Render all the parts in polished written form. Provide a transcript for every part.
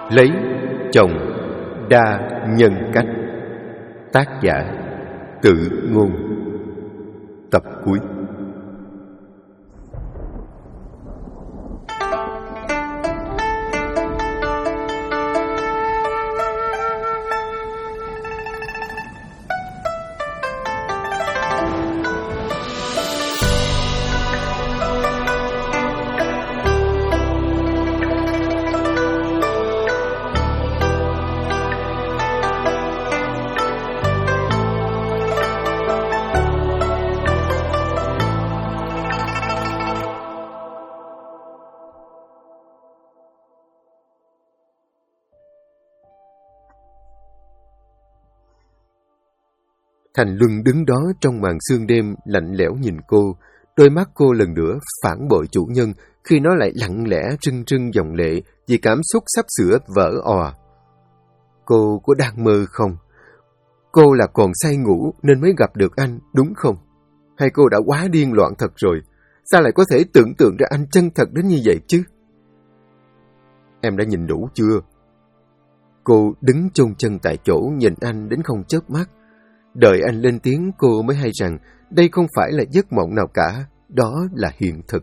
Lấy chồng đa nhân cách. Tác giả Tự Ngôn. Tập cuối. Thành Luân đứng đó trong màn sương đêm lạnh lẽo nhìn cô, đôi mắt cô lần nữa phản bội chủ nhân khi nó lại lặng lẽ rưng rưng dòng lệ vì cảm xúc sắp sửa vỡ òa. Cô có đang mơ không? Cô là còn say ngủ nên mới gặp được anh, đúng không? Hay cô đã quá điên loạn thật rồi? Sao lại có thể tưởng tượng ra anh chân thật đến như vậy chứ? Em đã nhìn đủ chưa? Cô đứng chôn chân tại chỗ nhìn anh đến không chớp mắt. Đợi anh lên tiếng cô mới hay rằng đây không phải là giấc mộng nào cả, đó là hiện thực.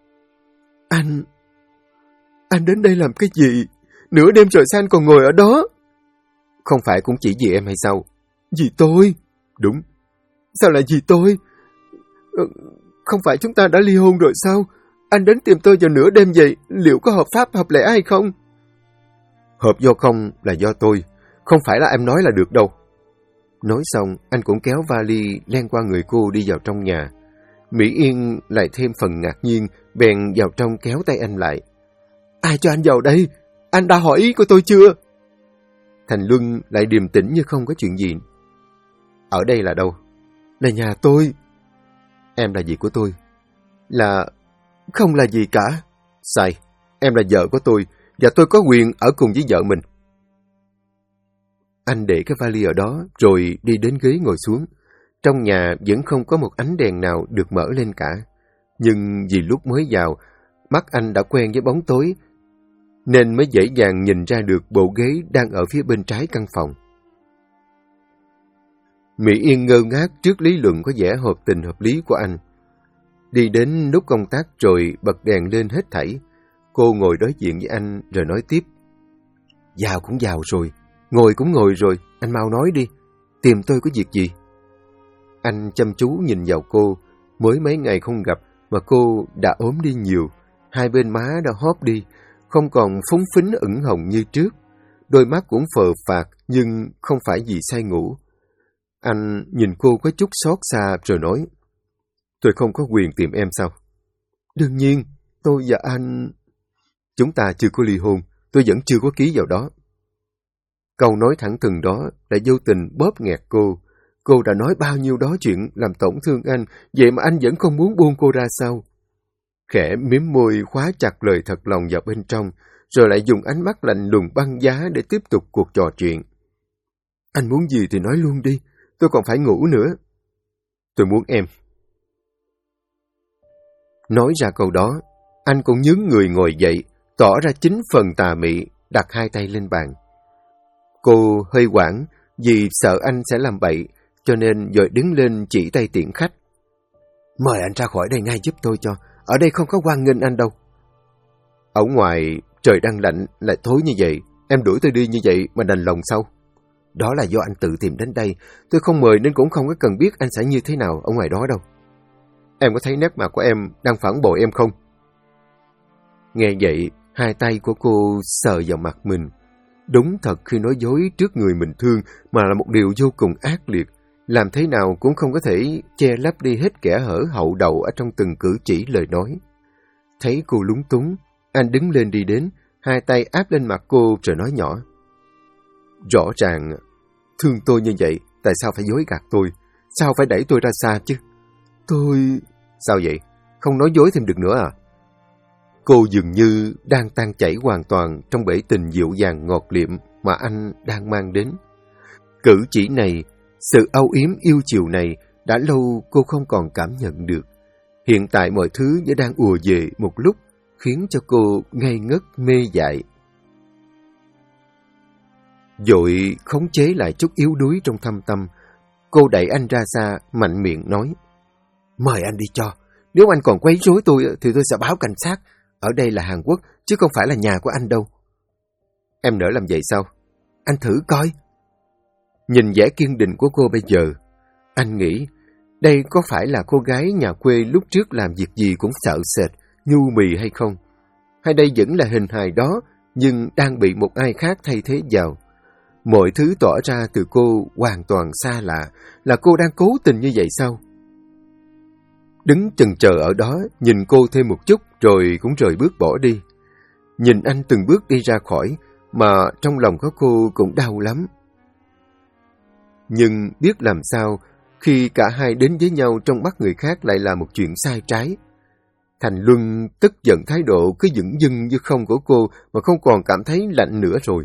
Anh đến đây làm cái gì? Nửa đêm rồi sao anh còn ngồi ở đó? Không phải cũng chỉ vì em hay sao? Vì tôi? Đúng. Sao lại vì tôi? Không phải chúng ta đã ly hôn rồi sao? Anh đến tìm tôi vào nửa đêm vậy, liệu có hợp pháp hợp lẽ hay không? Hợp do không là do tôi, không phải là em nói là được đâu. Nói xong, anh cũng kéo vali len qua người cô đi vào trong nhà. Mỹ Yên lại thêm phần ngạc nhiên, bèn vào trong kéo tay anh lại. Ai cho anh vào đây? Anh đã hỏi ý của tôi chưa? Thành Luân lại điềm tĩnh như không có chuyện gì. Ở đây là đâu? Là nhà tôi. Em là gì của tôi? Không là gì cả. Sai, em là vợ của tôi, và tôi có quyền ở cùng với vợ mình. Anh để cái vali ở đó, rồi đi đến ghế ngồi xuống. Trong nhà vẫn không có một ánh đèn nào được mở lên cả. Nhưng vì lúc mới vào, mắt anh đã quen với bóng tối, nên mới dễ dàng nhìn ra được bộ ghế đang ở phía bên trái căn phòng. Mỹ Yên ngơ ngác trước lý luận có vẻ hợp tình hợp lý của anh. Đi đến nút công tắc rồi bật đèn lên hết thảy. Cô ngồi đối diện với anh rồi nói tiếp. Vào cũng vào rồi. Ngồi cũng ngồi rồi, anh mau nói đi, tìm tôi có việc gì? Anh chăm chú nhìn vào cô, mới mấy ngày không gặp mà cô đã ốm đi nhiều, hai bên má đã hóp đi, không còn phúng phính ửng hồng như trước, đôi mắt cũng phờ phạc nhưng không phải vì say ngủ. Anh nhìn cô có chút xót xa rồi nói, tôi không có quyền tìm em sao? Đương nhiên, tôi và anh... Chúng ta chưa có ly hôn, tôi vẫn chưa có ký vào đó. Câu nói thẳng thừng đó đã vô tình bóp nghẹt cô. Cô đã nói bao nhiêu đó chuyện làm tổn thương anh, vậy mà anh vẫn không muốn buông cô ra sao? Khẽ mím môi khóa chặt lời thật lòng vào bên trong, rồi lại dùng ánh mắt lạnh lùng băng giá để tiếp tục cuộc trò chuyện. Anh muốn gì thì nói luôn đi, tôi còn phải ngủ nữa. Tôi muốn em. Nói ra câu đó, anh cũng nhướng người ngồi dậy, tỏ ra chính phần tà mị, đặt hai tay lên bàn. Cô hơi hoảng vì sợ anh sẽ làm bậy, cho nên vội đứng lên chỉ tay tiễn khách. Mời anh ra khỏi đây ngay giúp tôi cho, ở đây không có hoan nghênh anh đâu. Ở ngoài trời đang lạnh lại thối như vậy, em đuổi tôi đi như vậy mà đành lòng sao? Đó là do anh tự tìm đến đây, tôi không mời nên cũng không có cần biết anh sẽ như thế nào ở ngoài đó đâu. Em có thấy nét mặt của em đang phản bội em không? Nghe vậy, hai tay của cô sờ vào mặt mình. Đúng thật khi nói dối trước người mình thương mà là một điều vô cùng ác liệt, làm thế nào cũng không có thể che lấp đi hết kẽ hở hậu đậu ở trong từng cử chỉ lời nói. Thấy cô lúng túng, anh đứng lên đi đến, hai tay áp lên mặt cô rồi nói nhỏ. Rõ ràng, thương tôi như vậy, tại sao phải dối gạt tôi? Sao phải đẩy tôi ra xa chứ? Tôi... Sao vậy? Không nói dối thêm được nữa à? Cô dường như đang tan chảy hoàn toàn trong bể tình dịu dàng ngọt liệm mà anh đang mang đến. Cử chỉ này, sự âu yếm yêu chiều này đã lâu cô không còn cảm nhận được. Hiện tại mọi thứ như đang ùa về một lúc, khiến cho cô ngây ngất mê dại. vội khống chế lại chút yếu đuối trong thâm tâm. Cô đẩy anh ra xa, mạnh miệng nói: "Mời anh đi cho. Nếu anh còn quấy rối tôi thì tôi sẽ báo cảnh sát. Ở đây là Hàn Quốc, chứ không phải là nhà của anh đâu." "Em nỡ làm vậy sao?" "Anh thử coi." Nhìn vẻ kiên định của cô bây giờ, anh nghĩ đây có phải là cô gái nhà quê lúc trước làm việc gì cũng sợ sệt, nhu mì hay không? Hay đây vẫn là hình hài đó, nhưng đang bị một ai khác thay thế vào? Mọi thứ tỏ ra từ cô hoàn toàn xa lạ, là cô đang cố tình như vậy sao? Đứng chần chờ ở đó, nhìn cô thêm một chút rồi cũng rời bước bỏ đi. Nhìn anh từng bước đi ra khỏi, mà trong lòng của cô cũng đau lắm. Nhưng biết làm sao, khi cả hai đến với nhau trong mắt người khác lại là một chuyện sai trái. Thành Luân tức giận thái độ cứ dửng dưng như không của cô mà không còn cảm thấy lạnh nữa rồi.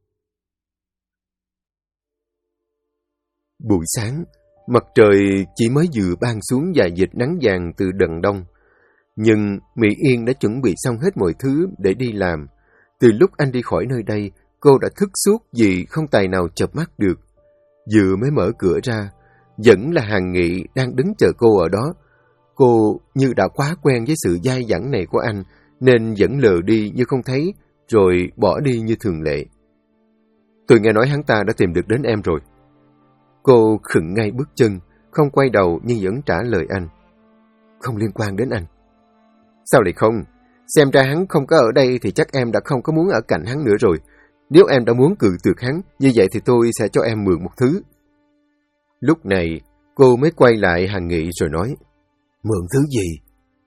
Buổi sáng, mặt trời chỉ mới vừa ban xuống vài vệt nắng vàng từ đằng đông. Nhưng Mỹ Yên đã chuẩn bị xong hết mọi thứ để đi làm. Từ lúc anh đi khỏi nơi đây, cô đã thức suốt vì không tài nào chợp mắt được. Vừa mới mở cửa ra, vẫn là Hàn Nghị đang đứng chờ cô ở đó. Cô như đã quá quen với sự dai dẳng này của anh, nên vẫn lờ đi như không thấy, rồi bỏ đi như thường lệ. "Tôi nghe nói hắn ta đã tìm được đến em rồi." Cô khựng ngay bước chân, không quay đầu nhưng vẫn trả lời anh: "Không liên quan đến anh." "Sao lại không? Xem ra hắn không có ở đây thì chắc em đã không có muốn ở cạnh hắn nữa rồi. Nếu em đã muốn cự tuyệt hắn, như vậy thì tôi sẽ cho em mượn một thứ." Lúc này, cô mới quay lại Hàn Nghị rồi nói: "Mượn thứ gì?"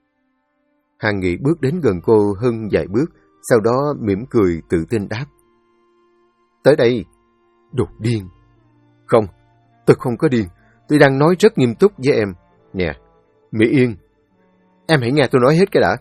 Hàn Nghị bước đến gần cô hơn vài bước, sau đó mỉm cười tự tin đáp: "Tới đây." "Đột điên." "Không, tôi không có điên. Tôi đang nói rất nghiêm túc với em. Nè, Mỹ Yên, em hãy nghe tôi nói hết cái đã."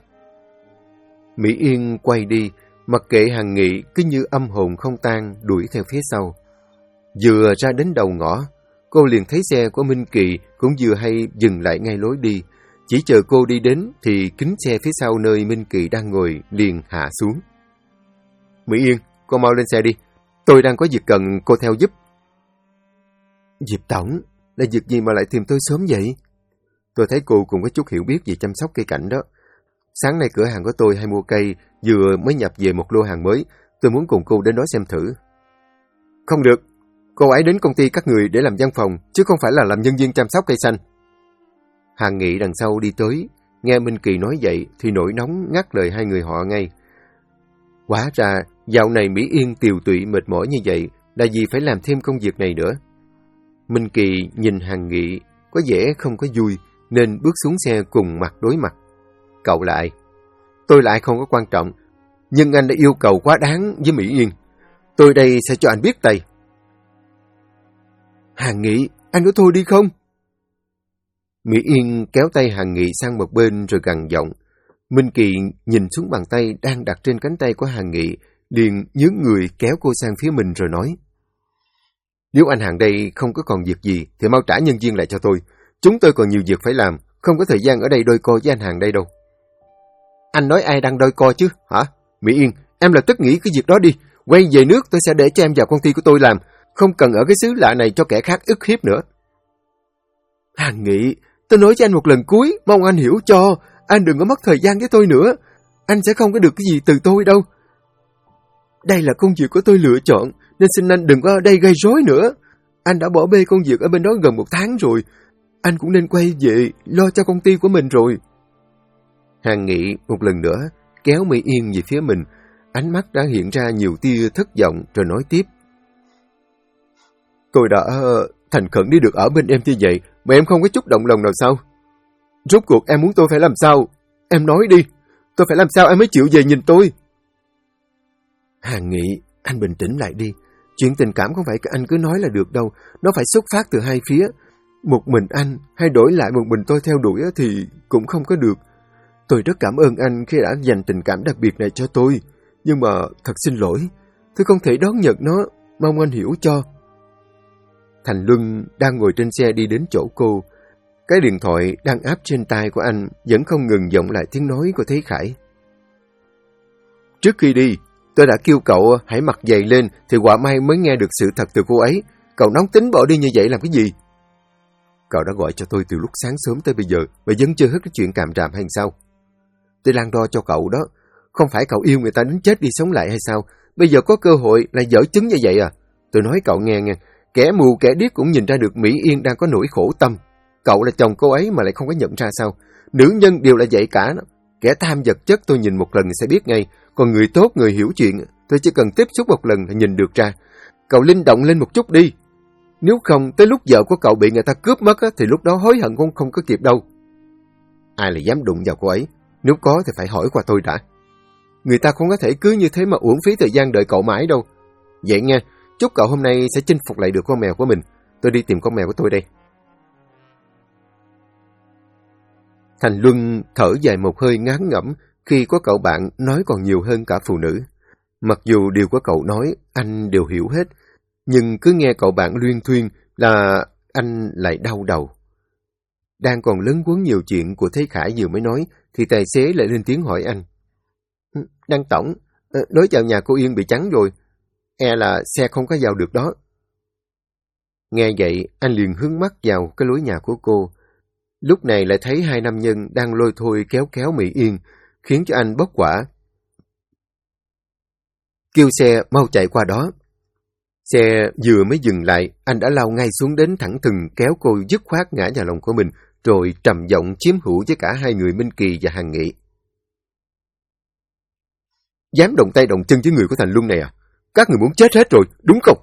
Mỹ Yên quay đi, mặc kệ Hàn Nghị cứ như âm hồn không tan đuổi theo phía sau. Vừa ra đến đầu ngõ, cô liền thấy xe của Minh Kỳ cũng vừa hay dừng lại ngay lối đi. Chỉ chờ cô đi đến thì kính xe phía sau nơi Minh Kỳ đang ngồi liền hạ xuống. "Mỹ Yên, cô mau lên xe đi. Tôi đang có việc cần cô theo giúp." "Diệp tổng, là việc gì mà lại tìm tôi sớm vậy?" "Tôi thấy cô cũng có chút hiểu biết về chăm sóc cây cảnh đó. Sáng nay cửa hàng của tôi hay mua cây, vừa mới nhập về một lô hàng mới. Tôi muốn cùng cô đến đó xem thử." "Không được. Cô ấy đến công ty các người để làm văn phòng, chứ không phải là làm nhân viên chăm sóc cây xanh." Hàn Nghị đằng sau đi tới, nghe Minh Kỳ nói vậy thì nổi nóng ngắt lời hai người họ ngay. Hóa ra, dạo này Mỹ Yên tiều tụy mệt mỏi như vậy là vì phải làm thêm công việc này nữa. Minh Kỳ nhìn Hàn Nghị có vẻ không có vui, nên bước xuống xe cùng mặt đối mặt. "Cậu là ai?" "Tôi là ai không có quan trọng, nhưng anh đã yêu cầu quá đáng với Mỹ Yên. Tôi đây sẽ cho anh biết tay." "Hàn Nghị, anh có thôi đi không?" Mỹ Yên kéo tay Hàn Nghị sang một bên rồi gằn giọng. Minh Kỳ nhìn xuống bàn tay đang đặt trên cánh tay của Hàn Nghị, liền nhướng người kéo cô sang phía mình rồi nói: "Nếu anh Hàn đây không có còn việc gì thì mau trả nhân viên lại cho tôi. Chúng tôi còn nhiều việc phải làm, không có thời gian ở đây đôi co với anh Hàn đây đâu." "Anh nói ai đang đôi co chứ, hả? Mỹ Yên, em lập tức nghỉ cái việc đó đi. Quay về nước tôi sẽ để cho em vào công ty của tôi làm. Không cần ở cái xứ lạ này cho kẻ khác ức hiếp nữa." "Hàn Nghị, tôi nói cho anh một lần cuối, mong anh hiểu cho. Anh đừng có mất thời gian với tôi nữa. Anh sẽ không có được cái gì từ tôi đâu. Đây là công việc của tôi lựa chọn, nên xin anh đừng có ở đây gây rối nữa. Anh đã bỏ bê công việc ở bên đó gần 1 tháng rồi. Anh cũng nên quay về, lo cho công ty của mình rồi." Hàn Nghị một lần nữa kéo Mỹ Yên về phía mình. Ánh mắt đã hiện ra nhiều tia thất vọng rồi nói tiếp: "Tôi đã thành khẩn đi được ở bên em như vậy, mà em không có chút động lòng nào sao? Rốt cuộc em muốn tôi phải làm sao? Em nói đi, tôi phải làm sao em mới chịu về nhìn tôi?" "Hàn Nghị, anh bình tĩnh lại đi. Chuyện tình cảm không phải anh cứ nói là được đâu, nó phải xuất phát từ hai phía. Một mình anh hay đổi lại một mình tôi theo đuổi thì cũng không có được. Tôi rất cảm ơn anh khi đã dành tình cảm đặc biệt này cho tôi, nhưng mà thật xin lỗi, tôi không thể đón nhận nó, mong anh hiểu cho." Thành Luân đang ngồi trên xe đi đến chỗ cô. Cái điện thoại đang áp trên tai của anh vẫn không ngừng vọng lại tiếng nói của Thế Khải. "Trước khi đi, Tôi đã kêu cậu hãy mặc giày lên thì quả may mới nghe được sự thật từ cô ấy. Cậu nóng tính bỏ đi như vậy làm cái gì? Cậu đã gọi cho tôi từ lúc sáng sớm tới bây giờ mà vẫn chưa hết cái chuyện càm ràm hay sao? Tôi lan đo cho cậu đó. Không phải cậu yêu người ta đến chết đi sống lại hay sao? Bây giờ có cơ hội là dở chứng như vậy à? Tôi nói cậu nghe nha. Kẻ mù kẻ điếc cũng nhìn ra được Mỹ Yên đang có nỗi khổ tâm. Cậu là chồng cô ấy mà lại không có nhận ra sao? Nữ nhân đều là vậy cả. Kẻ tham vật chất tôi nhìn một lần sẽ biết ngay. Còn người tốt, người hiểu chuyện, tôi chỉ cần tiếp xúc một lần là nhìn được ra. Cậu linh động lên một chút đi. Nếu không, tới lúc vợ của cậu bị người ta cướp mất thì lúc đó hối hận cũng không có kịp đâu. Ai lại dám đụng vào cô ấy? Nếu có thì phải hỏi qua tôi đã. Người ta không có thể cứ như thế mà uổng phí thời gian đợi cậu mãi đâu. Vậy nha, chúc cậu hôm nay sẽ chinh phục lại được con mèo của mình. Tôi đi tìm con mèo của tôi đây. Thành Luân thở dài một hơi ngán ngẩm khi có cậu bạn nói còn nhiều hơn cả phụ nữ. Mặc dù điều của cậu nói anh đều hiểu hết, nhưng cứ nghe cậu bạn luyên thuyên là anh lại đau đầu. Đang còn lấn quấn nhiều chuyện của Thế Khải vừa mới nói, thì tài xế lại lên tiếng hỏi anh. Đăng tổng, lối vào nhà cô Yên bị chắn rồi. E là xe không có vào được đó. Nghe vậy, anh liền hướng mắt vào cái lối nhà của cô. Lúc này lại thấy hai nam nhân đang lôi thôi kéo kéo Mỹ Yên, khiến cho anh bốc hỏa. Kêu xe mau chạy qua đó. Xe vừa mới dừng lại, anh đã lao ngay xuống đến thẳng thừng kéo cô dứt khoát ngã vào lòng của mình, rồi trầm giọng chiếm hữu với cả hai người Minh Kỳ và Hằng Nghị. Dám động tay động chân với người của Thành Luân này à? Các người muốn chết hết rồi, đúng không?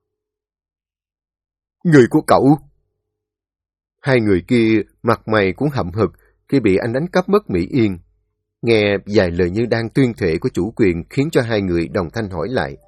Người của cậu! Hai người kia mặt mày cũng hậm hực khi bị anh đánh cắp mất Mỹ Yên. Nghe vài lời như đang tuyên thệ của chủ quyền khiến cho hai người đồng thanh hỏi lại.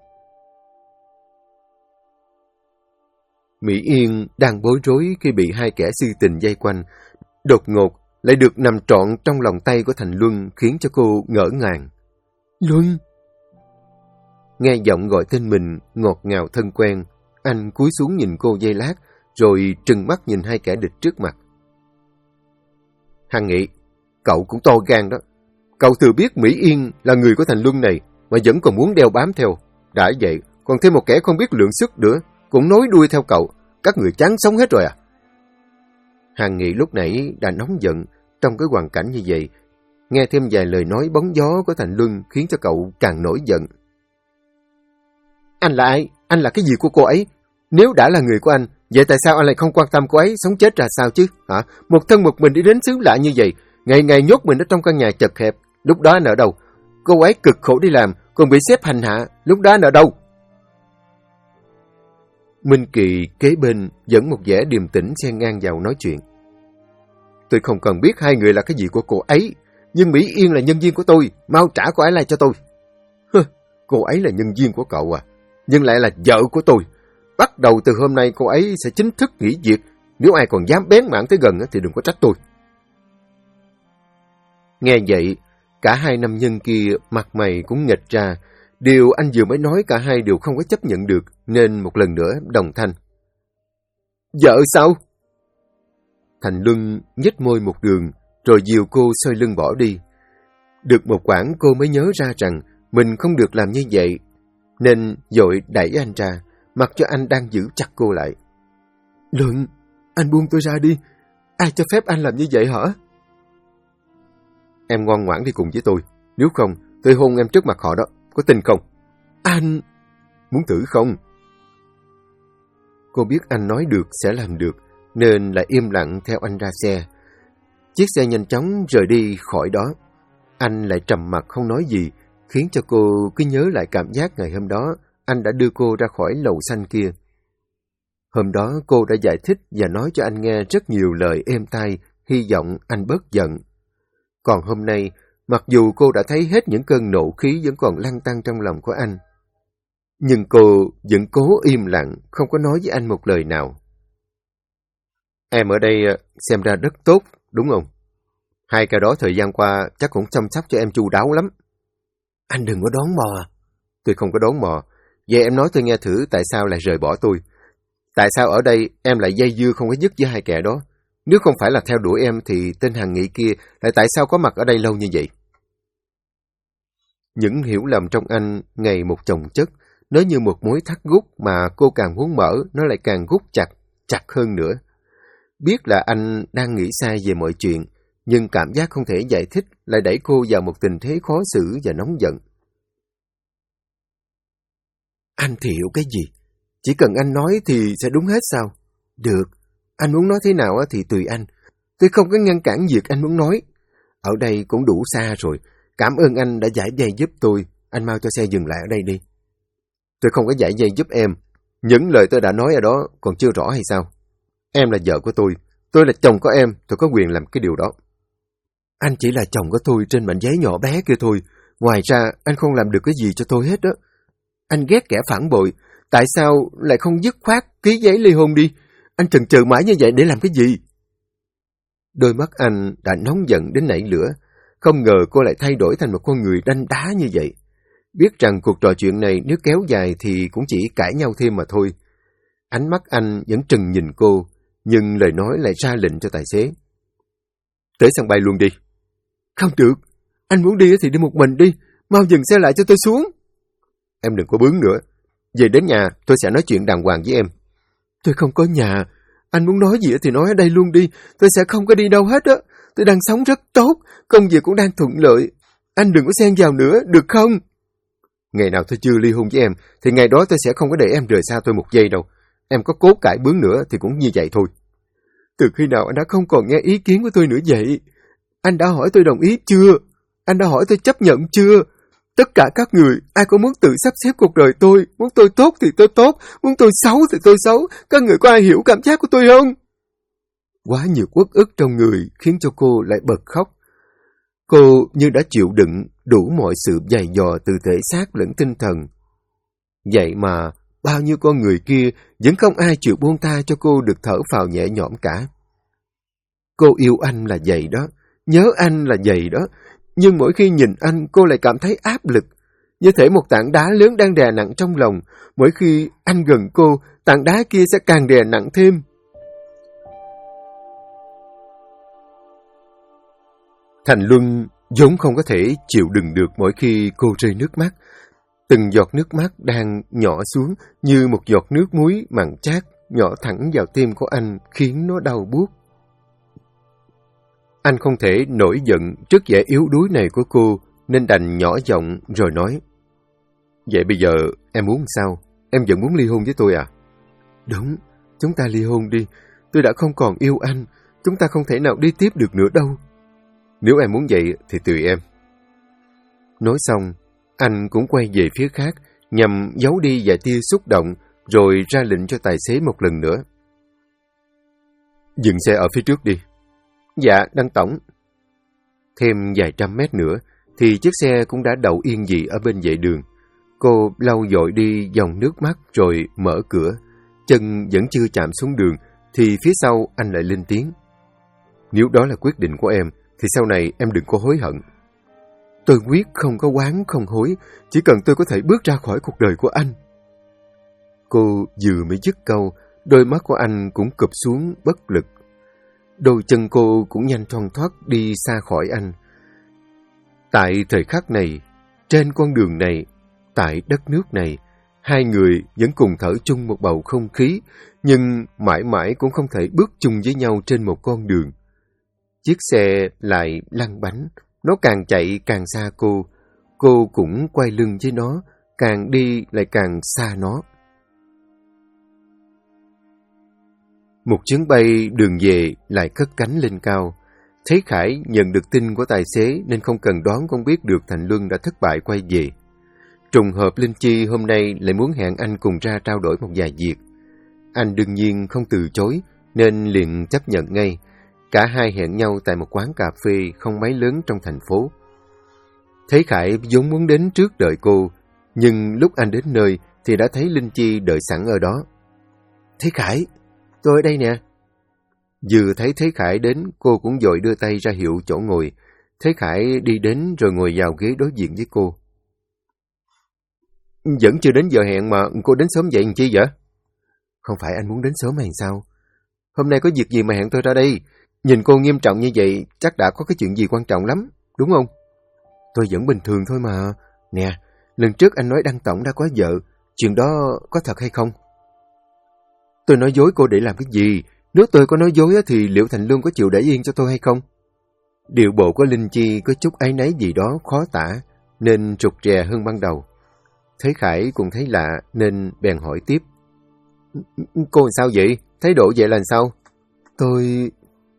Mỹ Yên đang bối rối khi bị hai kẻ sư tình vây quanh. Đột ngột lại được nằm trọn trong lòng tay của Thành Luân khiến cho cô ngỡ ngàng. Luân! Nghe giọng gọi tên mình ngọt ngào thân quen, anh cúi xuống nhìn cô giây lát, rồi trừng mắt nhìn hai kẻ địch trước mặt. Hằng Nghị, cậu cũng to gan đó. Cậu thừa biết Mỹ Yên là người của Thành Luân này mà vẫn còn muốn đeo bám theo. Đã vậy, còn thêm một kẻ không biết lượng sức nữa, cũng nối đuôi theo cậu. Các người chán sống hết rồi à? Hằng Nghị lúc nãy đã nóng giận trong cái hoàn cảnh như vậy. Nghe thêm vài lời nói bóng gió của Thành Luân khiến cho cậu càng nổi giận. Anh là ai? Anh là cái gì của cô ấy? Nếu đã là người của anh, vậy tại sao anh lại không quan tâm cô ấy sống chết ra sao chứ? Hả? Một thân một mình đi đến xứ lạ như vậy, ngày ngày nhốt mình ở trong căn nhà chật hẹp. Lúc đó anh ở đâu? Cô ấy cực khổ đi làm, còn bị sếp hành hạ. Lúc đó anh ở đâu? Minh Kỳ kế bên vẫn một vẻ điềm tĩnh xen ngang vào nói chuyện. Tôi không cần biết hai người là cái gì của cô ấy, nhưng Mỹ Yên là nhân viên của tôi, mau trả cô ấy lại cho tôi. Cô ấy là nhân viên của cậu à, nhưng lại là vợ của tôi. Bắt đầu từ hôm nay cô ấy sẽ chính thức nghỉ việc. Nếu ai còn dám bén mảng tới gần thì đừng có trách tôi. Nghe vậy, cả hai nam nhân kia mặt mày cũng nghịch ra. Điều anh vừa mới nói cả hai đều không có chấp nhận được, nên một lần nữa đồng thanh. Vợ sao? Thành Luân nhếch môi một đường, rồi dìu cô xoay lưng bỏ đi. Được một quãng cô mới nhớ ra rằng mình không được làm như vậy, nên vội đẩy anh ra, mặc cho anh đang giữ chặt cô lại. Luận, anh buông tôi ra đi. Ai cho phép anh làm như vậy hả? Em ngoan ngoãn đi cùng với tôi. Nếu không, tôi hôn em trước mặt họ đó. Có tin không? Anh... Muốn thử không? Cô biết anh nói được sẽ làm được, nên lại im lặng theo anh ra xe. Chiếc xe nhanh chóng rời đi khỏi đó. Anh lại trầm mặc không nói gì, khiến cho cô cứ nhớ lại cảm giác ngày hôm đó anh đã đưa cô ra khỏi lầu xanh kia. Hôm đó cô đã giải thích và nói cho anh nghe rất nhiều lời êm tai, hy vọng anh bớt giận. Còn hôm nay, mặc dù cô đã thấy hết những cơn nộ khí vẫn còn lăn tăn trong lòng của anh, nhưng cô vẫn cố im lặng, không có nói với anh một lời nào. Em ở đây xem ra rất tốt, đúng không? Hai cái đó thời gian qua chắc cũng chăm sóc cho em chu đáo lắm. Anh đừng có đón mò. Tôi không có đón mò. Vậy em nói tôi nghe thử tại sao lại rời bỏ tôi. Tại sao ở đây em lại dây dưa không có dứt với hai kẻ đó? Nếu không phải là theo đuổi em thì tên Hằng Nghị kia lại tại sao có mặt ở đây lâu như vậy? Những hiểu lầm trong anh ngày một chồng chất, nó như một mối thắt gút mà cô càng muốn mở, nó lại càng gút chặt hơn nữa. Biết là anh đang nghĩ sai về mọi chuyện, nhưng cảm giác không thể giải thích lại đẩy cô vào một tình thế khó xử và nóng giận. Anh thì hiểu cái gì? Chỉ cần anh nói thì sẽ đúng hết sao? Được, anh muốn nói thế nào thì tùy anh. Tôi không có ngăn cản việc anh muốn nói. Ở đây cũng đủ xa rồi. Cảm ơn anh đã giải dây giúp tôi. Anh mau cho xe dừng lại ở đây đi. Tôi không có giải dây giúp em. Những lời tôi đã nói ở đó còn chưa rõ hay sao? Em là vợ của tôi là chồng của em, tôi có quyền làm cái điều đó. Anh chỉ là chồng của tôi trên mảnh giấy nhỏ bé kia thôi. Ngoài ra, anh không làm được cái gì cho tôi hết đó. Anh ghét kẻ phản bội. Tại sao lại không dứt khoát ký giấy ly hôn đi? Anh chần chừ mãi như vậy để làm cái gì? Đôi mắt anh đã nóng giận đến nảy lửa. Không ngờ cô lại thay đổi thành một con người đanh đá như vậy. Biết rằng cuộc trò chuyện này nếu kéo dài thì cũng chỉ cãi nhau thêm mà thôi. Ánh mắt anh vẫn trừng nhìn cô, nhưng lời nói lại ra lệnh cho tài xế. Tới sân bay luôn đi. Không được, anh muốn đi thì đi một mình đi, mau dừng xe lại cho tôi xuống. Em đừng có bướng nữa, về đến nhà tôi sẽ nói chuyện đàng hoàng với em. Tôi không có nhà, anh muốn nói gì thì nói ở đây luôn đi, tôi sẽ không có đi đâu hết á. Tôi đang sống rất tốt, công việc cũng đang thuận lợi. Anh đừng có xen vào nữa, được không? Ngày nào tôi chưa ly hôn với em, thì ngày đó tôi sẽ không có để em rời xa tôi một giây đâu. Em có cố cãi bướng nữa thì cũng như vậy thôi. Từ khi nào anh đã không còn nghe ý kiến của tôi nữa vậy? Anh đã hỏi tôi đồng ý chưa? Anh đã hỏi tôi chấp nhận chưa? Tất cả các người, ai có muốn tự sắp xếp cuộc đời tôi, muốn tôi tốt thì tôi tốt, muốn tôi xấu thì tôi xấu. Các người có ai hiểu cảm giác của tôi không? Quá nhiều uất ức trong người khiến cho cô lại bật khóc. Cô như đã chịu đựng đủ mọi sự dày dò từ thể xác lẫn tinh thần. Vậy mà bao nhiêu con người kia vẫn không ai chịu buông tha cho cô được thở phào nhẹ nhõm cả. Cô yêu anh là vậy đó, nhớ anh là vậy đó, nhưng mỗi khi nhìn anh cô lại cảm thấy áp lực, như thể một tảng đá lớn đang đè nặng trong lòng. Mỗi khi anh gần cô, tảng đá kia sẽ càng đè nặng thêm. Thành Luân vốn không có thể chịu đựng được mỗi khi cô rơi nước mắt. Từng giọt nước mắt đang nhỏ xuống như một giọt nước muối mặn chát nhỏ thẳng vào tim của anh khiến nó đau buốt. Anh không thể nổi giận trước vẻ yếu đuối này của cô nên đành nhỏ giọng rồi nói. Vậy bây giờ em muốn sao? Em vẫn muốn ly hôn với tôi à? Đúng, chúng ta ly hôn đi. Tôi đã không còn yêu anh. Chúng ta không thể nào đi tiếp được nữa đâu. Nếu em muốn vậy thì tùy em. Nói xong, anh cũng quay về phía khác nhằm giấu đi vài tia xúc động rồi ra lệnh cho tài xế một lần nữa. Dừng xe ở phía trước đi. Dạ, Đăng Tổng. Thêm vài trăm mét nữa thì chiếc xe cũng đã đậu yên dị ở bên vệ đường. Cô lau dội đi dòng nước mắt rồi mở cửa. Chân vẫn chưa chạm xuống đường thì phía sau anh lại lên tiếng. Nếu đó là quyết định của em thì sau này em đừng có hối hận. Tôi quyết không có oán không hối, chỉ cần tôi có thể bước ra khỏi cuộc đời của anh. Cô vừa mới dứt câu, đôi mắt của anh cũng cụp xuống bất lực. Đôi chân cô cũng nhanh thoăn thoắt đi xa khỏi anh. Tại thời khắc này, trên con đường này, tại đất nước này, hai người vẫn cùng thở chung một bầu không khí, nhưng mãi mãi cũng không thể bước chung với nhau trên một con đường. Chiếc xe lại lăn bánh, nó càng chạy càng xa cô cũng quay lưng với nó, càng đi lại càng xa nó. Một chuyến bay đường về lại cất cánh lên cao. Thấy Khải nhận được tin của tài xế nên không cần đoán cũng biết được Thành Luân đã thất bại quay về. Trùng hợp Linh Chi hôm nay lại muốn hẹn anh cùng ra trao đổi một vài việc. Anh đương nhiên không từ chối nên liền chấp nhận ngay. Cả hai hẹn nhau tại một quán cà phê không mấy lớn trong thành phố. Thấy Khải vốn muốn đến trước đợi cô, nhưng lúc anh đến nơi thì đã thấy Linh Chi đợi sẵn ở đó. Thấy Khải, tôi ở đây nè. Vừa thấy Thế Khải đến, cô cũng vội đưa tay ra hiệu chỗ ngồi. Thế Khải đi đến rồi ngồi vào ghế đối diện với cô. Vẫn chưa đến giờ hẹn mà cô đến sớm vậy làm chi vậy? Không phải anh muốn đến sớm hay sao? Hôm nay có việc gì mà hẹn tôi ra đây? Nhìn cô nghiêm trọng như vậy, chắc đã có cái chuyện gì quan trọng lắm, đúng không? Tôi vẫn bình thường thôi mà. Nè, lần trước anh nói Đăng Tổng đã có vợ, chuyện đó có thật hay không? Tôi nói dối cô để làm cái gì? Nếu tôi có nói dối thì liệu Thành Luân có chịu để yên cho tôi hay không? Điệu bộ của Linh Chi có chút áy náy gì đó khó tả, nên rụt rè hơn ban đầu. Thế Khải cũng thấy lạ nên bèn hỏi tiếp. Cô làm sao vậy? Thái độ vậy là sao? Tôi...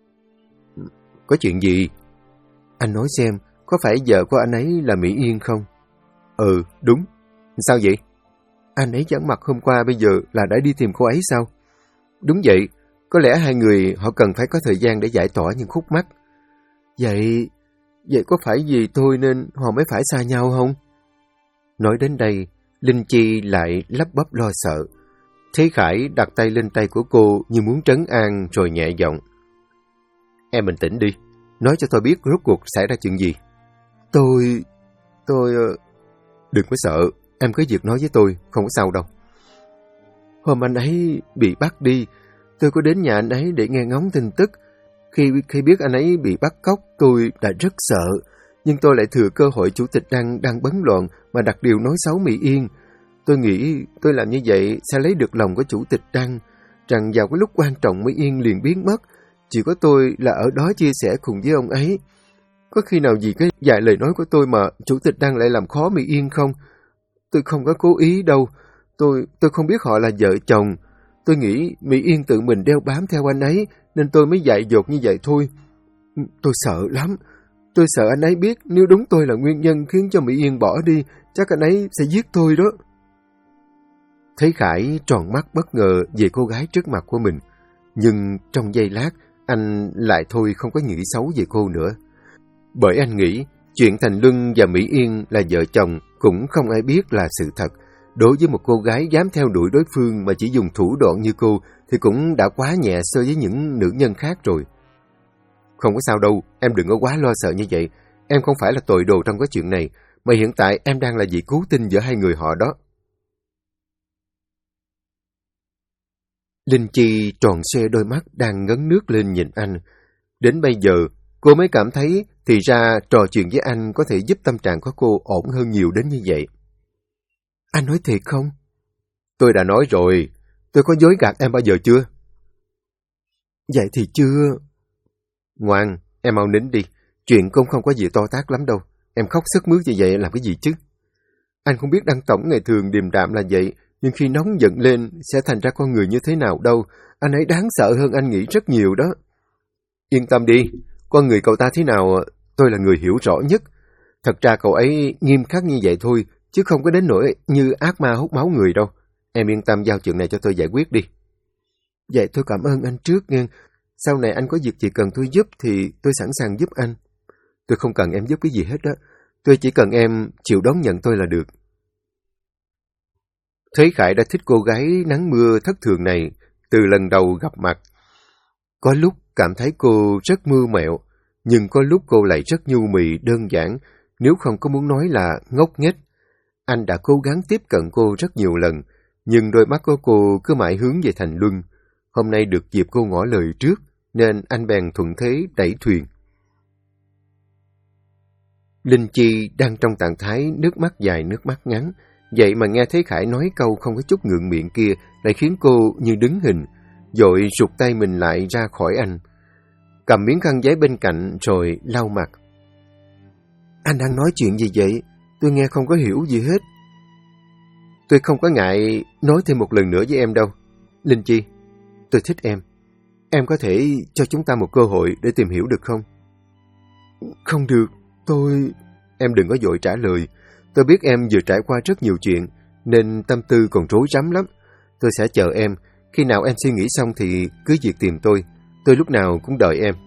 Có chuyện gì? Anh nói xem, có phải vợ của anh ấy là Mỹ Yên không? Ừ, đúng. Sao vậy? Anh ấy vắng mặt hôm qua bây giờ là đã đi tìm cô ấy sao? Đúng vậy, có lẽ hai người họ cần phải có thời gian để giải tỏa những khúc mắc. Vậy có phải vì tôi nên họ mới phải xa nhau không? Nói đến đây, Linh Chi lại lắp bắp lo sợ. Thế Khải đặt tay lên tay của cô như muốn trấn an rồi nhẹ giọng. Em bình tĩnh đi, nói cho tôi biết rốt cuộc xảy ra chuyện gì. Tôi... Đừng có sợ, em cứ việc nói với tôi, không có sao đâu. Hôm anh ấy bị bắt đi, tôi có đến nhà anh ấy để nghe ngóng tin tức. Khi biết anh ấy bị bắt cóc, tôi đã rất sợ. Nhưng tôi lại thừa cơ hội chủ tịch đang bấn loạn mà đặt điều nói xấu Mỹ Yên. Tôi nghĩ tôi làm như vậy sẽ lấy được lòng của chủ tịch Đăng, rằng vào cái lúc quan trọng Mỹ Yên liền biến mất. Chỉ có tôi là ở đó chia sẻ cùng với ông ấy. Có khi nào vì cái vài lời nói của tôi mà chủ tịch Đăng lại làm khó Mỹ Yên không? Tôi không có cố ý đâu. Tôi không biết họ là vợ chồng. Tôi nghĩ Mỹ Yên tự mình đeo bám theo anh ấy, nên tôi mới dại dột như vậy thôi. Tôi sợ lắm. Tôi sợ anh ấy biết nếu đúng tôi là nguyên nhân khiến cho Mỹ Yên bỏ đi, chắc anh ấy sẽ giết tôi đó. Thấy Khải tròn mắt bất ngờ về cô gái trước mặt của mình. Nhưng trong giây lát, anh lại thôi không có nghĩ xấu về cô nữa. Bởi anh nghĩ, chuyện Thành Luân và Mỹ Yên là vợ chồng cũng không ai biết là sự thật. Đối với một cô gái dám theo đuổi đối phương mà chỉ dùng thủ đoạn như cô thì cũng đã quá nhẹ so với những nữ nhân khác rồi. Không có sao đâu, em đừng có quá lo sợ như vậy. Em không phải là tội đồ trong cái chuyện này, mà hiện tại em đang là vị cứu tinh giữa hai người họ đó. Linh Chi tròn xoe đôi mắt đang ngấn nước lên nhìn anh. Đến bây giờ, cô mới cảm thấy thì ra trò chuyện với anh có thể giúp tâm trạng của cô ổn hơn nhiều đến như vậy. Anh nói thiệt không? Tôi đã nói rồi, tôi có dối gạt em bao giờ chưa? Vậy thì chưa. Ngoan, em mau nín đi, chuyện cũng không có gì to tát lắm đâu. Em khóc sức mướt như vậy làm cái gì chứ? Anh không biết Đăng Tổng ngày thường điềm đạm là vậy, nhưng khi nóng giận lên sẽ thành ra con người như thế nào đâu. Anh ấy đáng sợ hơn anh nghĩ rất nhiều đó. Yên tâm đi, con người cậu ta thế nào tôi là người hiểu rõ nhất. Thật ra cậu ấy nghiêm khắc như vậy thôi, chứ không có đến nỗi như ác ma hút máu người đâu. Em yên tâm giao chuyện này cho tôi giải quyết đi. Vậy tôi cảm ơn anh trước nghe. Sau này anh có việc gì cần tôi giúp thì tôi sẵn sàng giúp anh. Tôi không cần em giúp cái gì hết đó. Tôi chỉ cần em chịu đón nhận tôi là được. Thế Khải đã thích cô gái nắng mưa thất thường này từ lần đầu gặp mặt. Có lúc cảm thấy cô rất mưu mẹo, nhưng có lúc cô lại rất nhu mì đơn giản, nếu không có muốn nói là ngốc nghếch. Anh đã cố gắng tiếp cận cô rất nhiều lần, nhưng đôi mắt của cô cứ mãi hướng về Thành Luân. Hôm nay được dịp cô ngỏ lời trước, nên anh bèn thuận thế đẩy thuyền. Linh Chi đang trong trạng thái nước mắt dài nước mắt ngắn, vậy mà nghe thấy Khải nói câu không có chút ngượng miệng kia lại khiến cô như đứng hình, vội rụt tay mình lại ra khỏi anh. Cầm miếng khăn giấy bên cạnh rồi lau mặt. Anh đang nói chuyện gì vậy? Tôi nghe không có hiểu gì hết. Tôi không có ngại nói thêm một lần nữa với em đâu. Linh Chi, tôi thích em. Em có thể cho chúng ta một cơ hội để tìm hiểu được không? Không được, tôi... Em đừng có vội trả lời. Tôi biết em vừa trải qua rất nhiều chuyện, nên tâm tư còn rối rắm lắm. Tôi sẽ chờ em. Khi nào em suy nghĩ xong thì cứ việc tìm tôi. Tôi lúc nào cũng đợi em.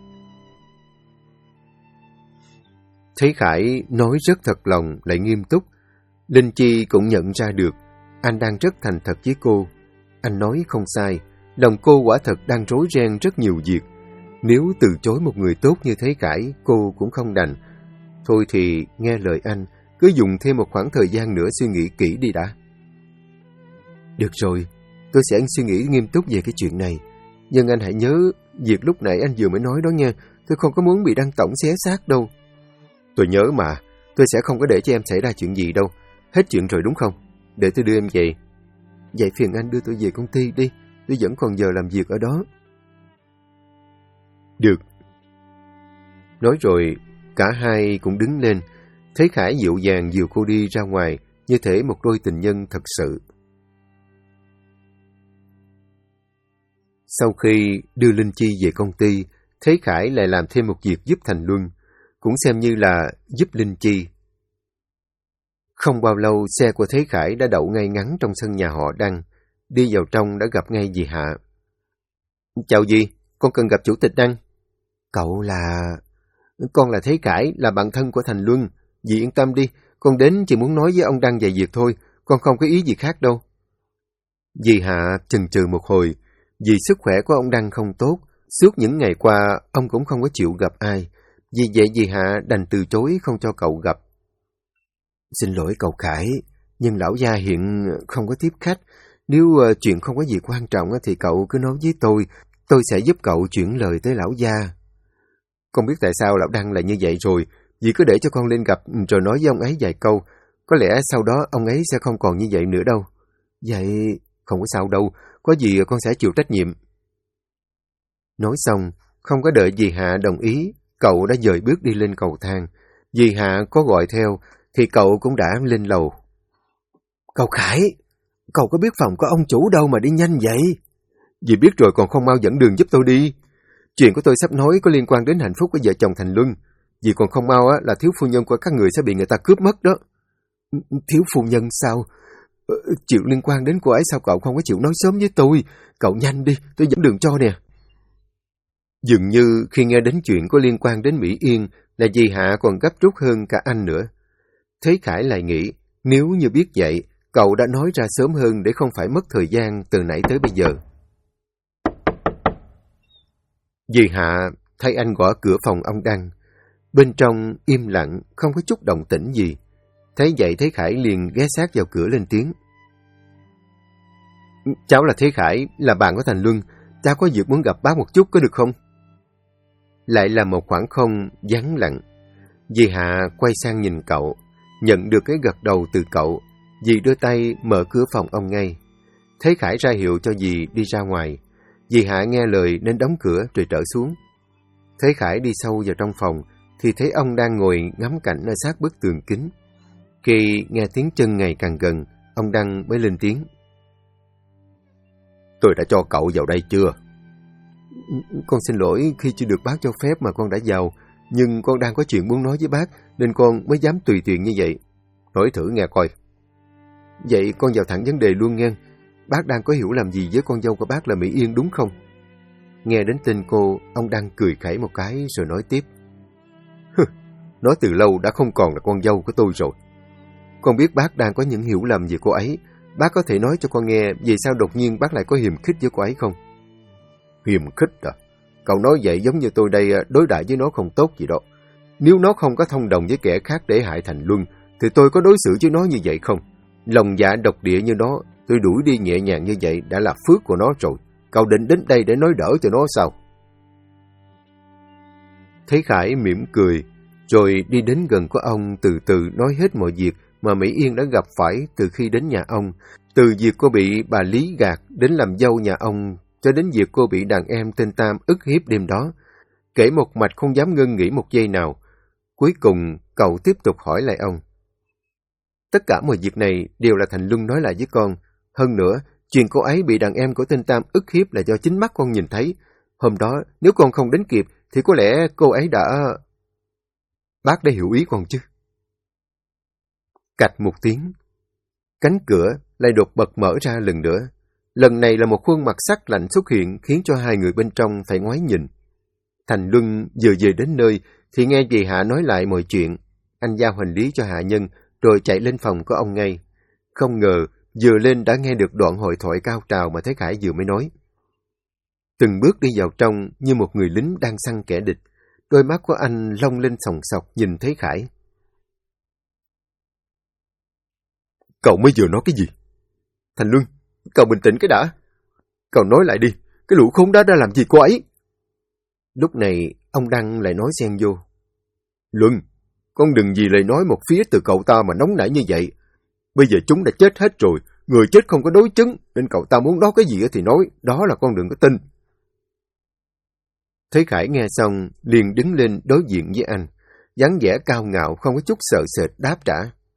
Thấy Khải nói rất thật lòng lại nghiêm túc. Linh Chi cũng nhận ra được anh đang rất thành thật với cô. Anh nói không sai, lòng cô quả thật đang rối ren rất nhiều việc. Nếu từ chối một người tốt như Thế Khải, cô cũng không đành. Thôi thì nghe lời anh, cứ dùng thêm một khoảng thời gian nữa suy nghĩ kỹ đi đã. Được rồi, tôi sẽ suy nghĩ nghiêm túc về cái chuyện này. Nhưng anh hãy nhớ việc lúc nãy anh vừa mới nói đó nha. Tôi không có muốn bị Đăng Tổng xé xác đâu. Tôi nhớ mà, tôi sẽ không có để cho em xảy ra chuyện gì đâu. Hết chuyện rồi đúng không? Để tôi đưa em về. Vậy phiền anh đưa tôi về công ty đi, tôi vẫn còn giờ làm việc ở đó. Được. Nói rồi, cả hai cũng đứng lên. Thấy Khải dịu dàng dìu cô đi ra ngoài, như thể một đôi tình nhân thật sự. Sau khi đưa Linh Chi về công ty, Thế Khải lại làm thêm một việc giúp Thành Luân, cũng xem như là giúp Linh Chi. Không bao lâu, xe của Thế Khải đã đậu ngay ngắn trong sân nhà họ Đăng. Đi vào trong đã gặp ngay dì Hạ. Chào dì, con cần gặp chủ tịch Đăng. Cậu là... Con là Thế Khải, là bạn thân của Thành Luân. Dì yên tâm đi, con đến chỉ muốn nói với ông Đăng vài việc thôi, con không có ý gì khác đâu. Dì Hạ chần chừ một hồi, vì sức khỏe của ông Đăng không tốt, suốt những ngày qua ông cũng không có chịu gặp ai. Vì vậy dì Hạ đành từ chối không cho cậu gặp. Xin lỗi cậu Khải, nhưng lão gia hiện không có tiếp khách. Nếu chuyện không có gì quan trọng thì cậu cứ nói với tôi sẽ giúp cậu chuyển lời tới lão gia. Con biết tại sao lão Đăng lại như vậy rồi, dì cứ để cho con lên gặp rồi nói với ông ấy vài câu. Có lẽ sau đó ông ấy sẽ không còn như vậy nữa đâu. Vậy không có sao đâu, có gì con sẽ chịu trách nhiệm. Nói xong, không có đợi dì Hạ đồng ý, cậu đã dời bước đi lên cầu thang. Dì Hạ có gọi theo, thì cậu cũng đã lên lầu. Cậu Khải, cậu có biết phòng có ông chủ đâu mà đi nhanh vậy? Dì biết rồi còn không mau dẫn đường giúp tôi đi. Chuyện của tôi sắp nói có liên quan đến hạnh phúc của vợ chồng Thành Luân. Dì còn không mau là thiếu phu nhân của các người sẽ bị người ta cướp mất đó. Thiếu phu nhân sao? Chuyện liên quan đến cô ấy sao cậu không có chịu nói sớm với tôi? Cậu nhanh đi, tôi dẫn đường cho nè. Dường như khi nghe đến chuyện có liên quan đến Mỹ Yên là dì Hạ còn gấp rút hơn cả anh nữa. Thế Khải lại nghĩ, nếu như biết vậy, cậu đã nói ra sớm hơn để không phải mất thời gian từ nãy tới bây giờ. Dì Hạ thấy anh gõ cửa phòng ông Đăng. Bên trong im lặng, không có chút động tĩnh gì. Thấy vậy Thế Khải liền ghé sát vào cửa lên tiếng. Cháu là Thế Khải, là bạn của Thành Luân. Cháu có việc muốn gặp bác một chút có được không? Lại là một khoảng không vắng lặng. Dì Hạ quay sang nhìn cậu, nhận được cái gật đầu từ cậu. Dì đưa tay mở cửa phòng ông ngay. Thế Khải ra hiệu cho dì đi ra ngoài. Dì Hạ nghe lời nên đóng cửa rồi trở xuống. Thế Khải đi sâu vào trong phòng thì thấy ông đang ngồi ngắm cảnh ở sát bức tường kính. Khi nghe tiếng chân ngày càng gần, ông Đăng mới lên tiếng. Tôi đã cho cậu vào đây chưa? Con xin lỗi khi chưa được bác cho phép mà con đã vào, nhưng con đang có chuyện muốn nói với bác nên con mới dám tùy tiện như vậy. Nói thử nghe coi. Vậy con vào thẳng vấn đề luôn nghe. Bác đang có hiểu làm gì với con dâu của bác là Mỹ Yên đúng không? Nghe đến tên cô, ông Đăng cười khẩy một cái rồi nói tiếp. Nói từ lâu đã không còn là con dâu của tôi rồi. Con biết bác đang có những hiểu lầm về cô ấy. Bác có thể nói cho con nghe vì sao đột nhiên bác lại có hiềm khích với cô ấy không? Hiềm khích à? Cậu nói vậy giống như tôi đây đối đãi với nó không tốt gì đó. Nếu nó không có thông đồng với kẻ khác để hại Thành Luân, thì tôi có đối xử với nó như vậy không? Lòng dạ độc địa như nó, tôi đuổi đi nhẹ nhàng như vậy đã là phước của nó rồi. Cậu định đến đây để nói đỡ cho nó sao? Thế Khải mỉm cười, rồi đi đến gần của ông từ từ nói hết mọi việc mà Mỹ Yên đã gặp phải từ khi đến nhà ông. Từ việc cô bị bà Lý gạt đến làm dâu nhà ông, cho đến việc cô bị đàn em tên Tam ức hiếp đêm đó. Kể một mạch không dám ngưng nghỉ một giây nào. Cuối cùng, cậu tiếp tục hỏi lại ông. Tất cả mọi việc này đều là Thành Luân nói lại với con. Hơn nữa, chuyện cô ấy bị đàn em của tên Tam ức hiếp là do chính mắt con nhìn thấy. Hôm đó, nếu con không đến kịp, thì có lẽ cô ấy đã... Bác đã hiểu ý con chứ? Cạch một tiếng. Cánh cửa lại đột bật mở ra lần nữa. Lần này là một khuôn mặt sắc lạnh xuất hiện khiến cho hai người bên trong phải ngoái nhìn. Thành Luân vừa về đến nơi thì nghe dì Hạ nói lại mọi chuyện. Anh giao hành lý cho hạ nhân rồi chạy lên phòng của ông ngay. Không ngờ vừa lên đã nghe được đoạn hội thoại cao trào mà Thế Khải vừa mới nói. Từng bước đi vào trong như một người lính đang săn kẻ địch. Đôi mắt của anh long lên sòng sọc nhìn Thế Khải. Cậu mới vừa nói cái gì? Thành Luân, cậu bình tĩnh cái đã. Cậu nói lại đi, cái lũ khốn đó đã làm gì cô ấy? Lúc này, ông Đăng lại nói xen vô. Luân, con đừng vì lời nói một phía từ cậu ta mà nóng nảy như vậy. Bây giờ chúng đã chết hết rồi, người chết không có đối chứng, nên cậu ta muốn nói cái gì thì nói, đó là con đừng có tin. Thế Khải nghe xong, liền đứng lên đối diện với anh, dáng vẻ cao ngạo không có chút sợ sệt đáp trả.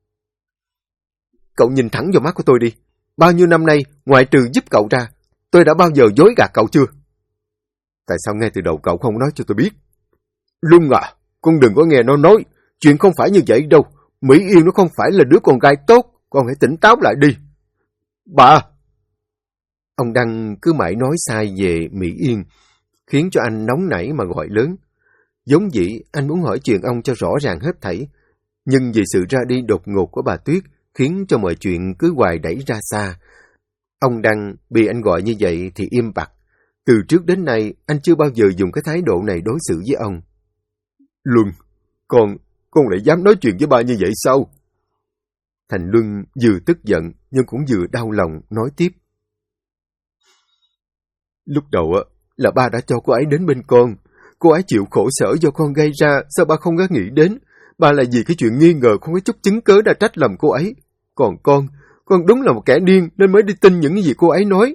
Cậu nhìn thẳng vào mắt của tôi đi, bao nhiêu năm nay, ngoại trừ giúp cậu ra, tôi đã bao giờ dối gạt cậu chưa? Tại sao ngay từ đầu cậu không nói cho tôi biết? Luân à, con đừng có nghe nó nói, chuyện không phải như vậy đâu, Mỹ Yên nó không phải là đứa con gái tốt, con hãy tỉnh táo lại đi. Bà! Ông Đăng cứ mãi nói sai về Mỹ Yên, khiến cho anh nóng nảy mà gọi lớn. Giống dĩ anh muốn hỏi chuyện ông cho rõ ràng hết thảy, nhưng vì sự ra đi đột ngột của bà Tuyết khiến cho mọi chuyện cứ hoài đẩy ra xa. Ông Đăng bị anh gọi như vậy thì im bặt. Từ trước đến nay anh chưa bao giờ dùng cái thái độ này đối xử với ông. Luân, con lại dám nói chuyện với ba như vậy sao? Thành Luân vừa tức giận nhưng cũng vừa đau lòng nói tiếp. Lúc đầu là ba đã cho cô ấy đến bên con. Cô ấy chịu khổ sở do con gây ra, sao ba không có nghĩ đến? Ba là vì cái chuyện nghi ngờ không có chút chứng cớ đã trách lầm cô ấy. Còn con đúng là một kẻ điên nên mới đi tin những gì cô ấy nói.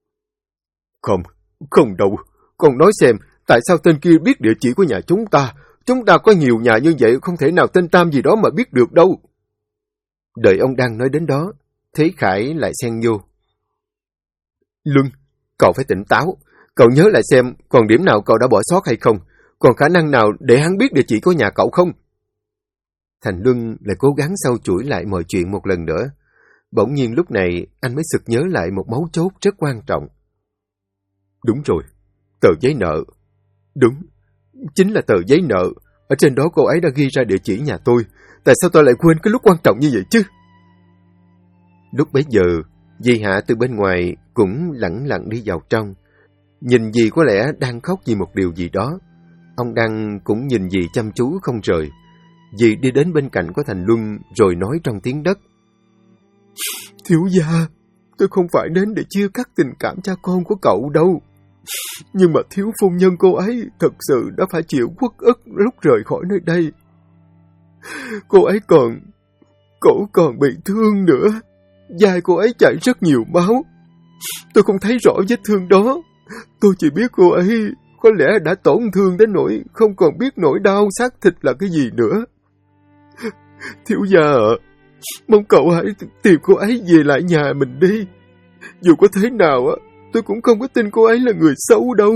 Không đâu. Con nói xem, tại sao tên kia biết địa chỉ của nhà chúng ta? Chúng ta có nhiều nhà như vậy, không thể nào tên Tam gì đó mà biết được đâu. Đợi ông đang nói đến đó, Thế Khải lại xen vô. Luân, cậu phải tỉnh táo. Cậu nhớ lại xem còn điểm nào cậu đã bỏ sót hay không? Còn khả năng nào để hắn biết địa chỉ của nhà cậu không? Thành Luân lại cố gắng sâu chuỗi lại mọi chuyện một lần nữa. Bỗng nhiên lúc này anh mới sực nhớ lại một mấu chốt rất quan trọng. Đúng rồi, tờ giấy nợ. Đúng, chính là tờ giấy nợ. Ở trên đó cô ấy đã ghi ra địa chỉ nhà tôi. Tại sao tôi lại quên cái lúc quan trọng như vậy chứ? Lúc bấy giờ, dì Hạ từ bên ngoài cũng lẳng lặng đi vào trong. Nhìn dì có lẽ đang khóc vì một điều gì đó. Ông Đăng cũng nhìn dì chăm chú không rời. Dì đi đến bên cạnh của Thành Luân rồi nói trong tiếng đất. Thiếu gia, tôi không phải đến để chia cắt tình cảm cha con của cậu đâu. Nhưng mà thiếu phu nhân cô ấy thật sự đã phải chịu uất ức lúc rời khỏi nơi đây. Cô ấy còn bị thương nữa. Vai cô ấy chảy rất nhiều máu. Tôi không thấy rõ vết thương đó. Tôi chỉ biết cô ấy có lẽ đã tổn thương đến nỗi không còn biết nỗi đau xác thịt là cái gì nữa. Thiếu gia ạ, mong cậu hãy tìm cô ấy về lại nhà mình đi. Dù có thế nào, tôi cũng không có tin cô ấy là người xấu đâu.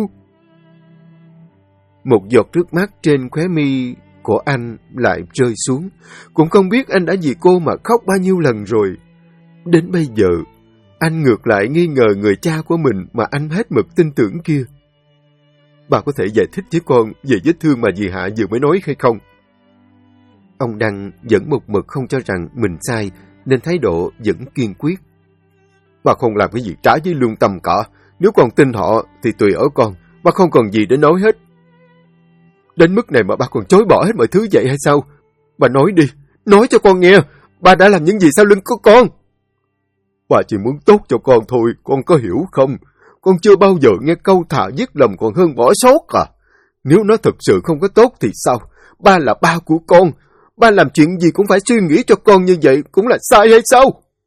Một giọt nước mắt trên khóe mi của anh lại rơi xuống. Cũng không biết anh đã vì cô mà khóc bao nhiêu lần rồi. Đến bây giờ, anh ngược lại nghi ngờ người cha của mình mà anh hết mực tin tưởng kia. Bà có thể giải thích với con về vết thương mà dì Hạ vừa mới nói hay không? Ông Đăng vẫn một mực không cho rằng mình sai, nên thái độ vẫn kiên quyết. Bà không làm cái gì trái với lương tâm cả. Nếu con tin họ thì tùy ở con. Bà không còn gì để nói hết. Đến mức này mà bà còn chối bỏ hết mọi thứ vậy hay sao? Bà nói đi, nói cho con nghe. Bà đã làm những gì sau lưng của con? Bà chỉ muốn tốt cho con thôi, con có hiểu không? Con chưa bao giờ nghe câu thà giết lầm còn hơn bỏ sót à? Nếu nó thực sự không có tốt thì sao? Ba là ba của con. Ba làm chuyện gì cũng phải suy nghĩ cho con như vậy, cũng là sai hay sao?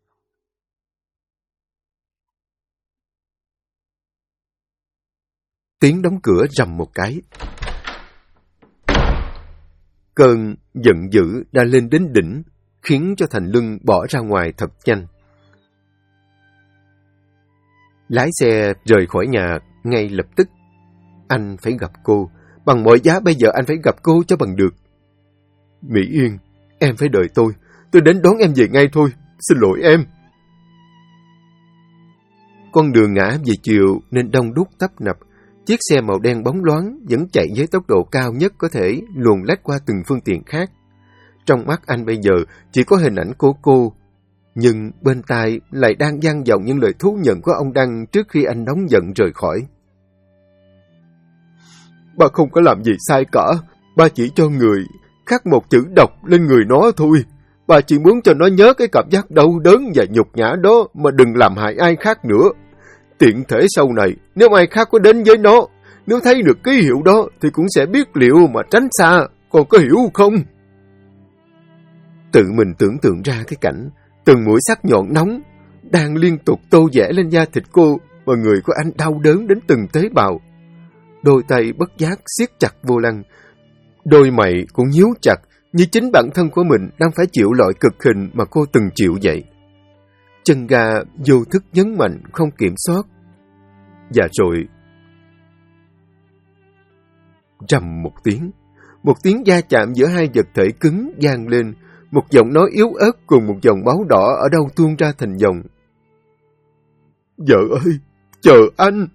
Tiếng đóng cửa rầm một cái. Cơn giận dữ đã lên đến đỉnh, khiến cho Thành Luân bỏ ra ngoài thật nhanh. Lái xe rời khỏi nhà ngay lập tức. Anh phải gặp cô. Bằng mọi giá bây giờ anh phải gặp cô cho bằng được. Mỹ Yên, em phải đợi tôi. Tôi đến đón em về ngay thôi. Xin lỗi em. Con đường ngã về chiều nên đông đúc tấp nập. Chiếc xe màu đen bóng loáng vẫn chạy với tốc độ cao nhất có thể, luồn lách qua từng phương tiện khác. Trong mắt anh bây giờ chỉ có hình ảnh của cô, nhưng bên tai lại đang vang vọng những lời thú nhận của ông Đăng trước khi anh nóng giận rời khỏi. Ba không có làm gì sai cả. Ba chỉ cho người khắc một chữ độc lên người nó thôi. Ba chỉ muốn cho nó nhớ cái cảm giác đau đớn và nhục nhã đó mà đừng làm hại ai khác nữa. Tiện thể sau này, nếu ai khác có đến với nó, nếu thấy được ký hiệu đó thì cũng sẽ biết liệu mà tránh xa. Con có hiểu không? tự mình tưởng tượng ra cái cảnh từng mũi sắc nhọn nóng đang liên tục tô vẽ lên da thịt cô, mà người của anh đau đớn đến từng tế bào. Đôi tay bất giác siết chặt vô lăng, đôi mày cũng nhíu chặt như chính bản thân của mình đang phải chịu loại cực hình mà cô từng chịu vậy. Chân ga vô thức nhấn mạnh không kiểm soát. Và rồi rầm một tiếng va chạm giữa hai vật thể cứng vang lên, một giọng nói yếu ớt cùng một dòng máu đỏ ở đâu tuôn ra thành dòng. Vợ ơi, chờ anh!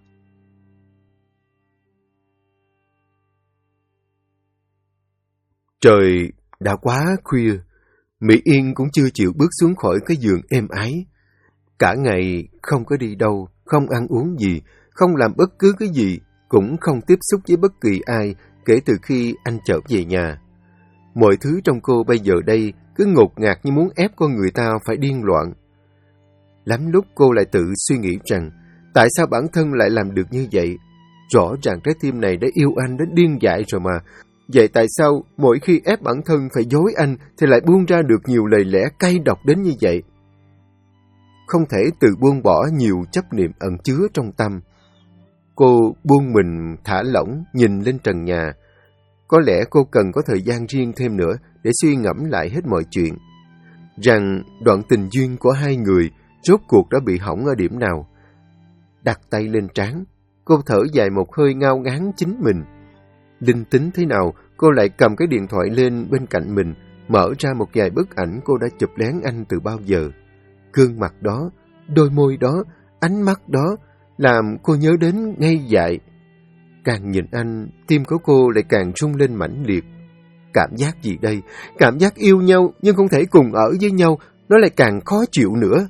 Trời đã quá khuya, Mỹ Yên cũng chưa chịu bước xuống khỏi cái giường êm ái. Cả ngày không có đi đâu, không ăn uống gì, không làm bất cứ cái gì, cũng không tiếp xúc với bất kỳ ai kể từ khi anh trở về nhà. Mọi thứ trong cô bây giờ đây cứ ngột ngạt như muốn ép con người ta phải điên loạn. Lắm lúc cô lại tự suy nghĩ rằng tại sao bản thân lại làm được như vậy? Rõ ràng trái tim này đã yêu anh đến điên dại rồi mà. Vậy tại sao mỗi khi ép bản thân phải dối anh thì lại buông ra được nhiều lời lẽ cay độc đến như vậy? Không thể tự buông bỏ nhiều chấp niệm ẩn chứa trong tâm. Cô buông mình thả lỏng nhìn lên trần nhà. Có lẽ cô cần có thời gian riêng thêm nữa để suy ngẫm lại hết mọi chuyện. Rằng đoạn tình duyên của hai người rốt cuộc đã bị hỏng ở điểm nào. Đặt tay lên trán, cô thở dài một hơi ngao ngán chính mình. Linh tính thế nào, cô lại cầm cái điện thoại lên bên cạnh mình, mở ra một vài bức ảnh cô đã chụp lén anh từ bao giờ. Gương mặt đó, đôi môi đó, ánh mắt đó, làm cô nhớ đến ngây dại. Càng nhìn anh, tim của cô lại càng rung lên mãnh liệt. Cảm giác gì đây? Cảm giác yêu nhau nhưng không thể cùng ở với nhau, nó lại càng khó chịu nữa.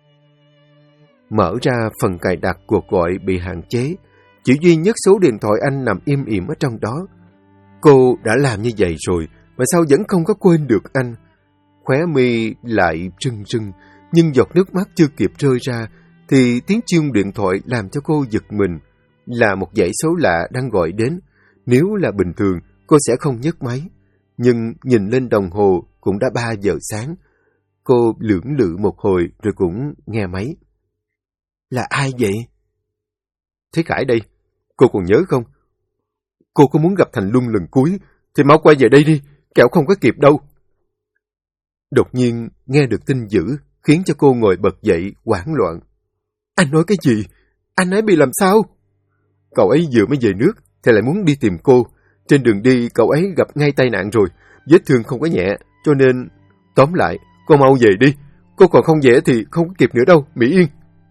Mở ra phần cài đặt cuộc gọi bị hạn chế, chỉ duy nhất số điện thoại anh nằm im ỉm ở trong đó. Cô đã làm như vậy rồi, mà sao vẫn không có quên được anh? Khóe mi lại rưng rưng, nhưng giọt nước mắt chưa kịp rơi ra, thì tiếng chuông điện thoại làm cho cô giật mình. Là một dãy số lạ đang gọi đến. Nếu là bình thường, cô sẽ không nhấc máy. Nhưng nhìn lên đồng hồ cũng đã 3 giờ sáng. Cô lưỡng lự một hồi rồi cũng nghe máy. Là ai vậy? Thế Khải đây. Cô còn nhớ không? Cô có muốn gặp Thành Luân lần cuối thì mau quay về đây đi, kẻo không có kịp đâu. Đột nhiên nghe được tin dữ khiến cho cô ngồi bật dậy hoảng loạn. Anh nói cái gì? Anh ấy bị làm sao? Cậu ấy vừa mới về nước thì lại muốn đi tìm cô. Trên đường đi cậu ấy gặp ngay tai nạn rồi, vết thương không có nhẹ, cho nên... Tóm lại, cô mau về đi. Cô còn không về thì không có kịp nữa đâu, Mỹ Yên.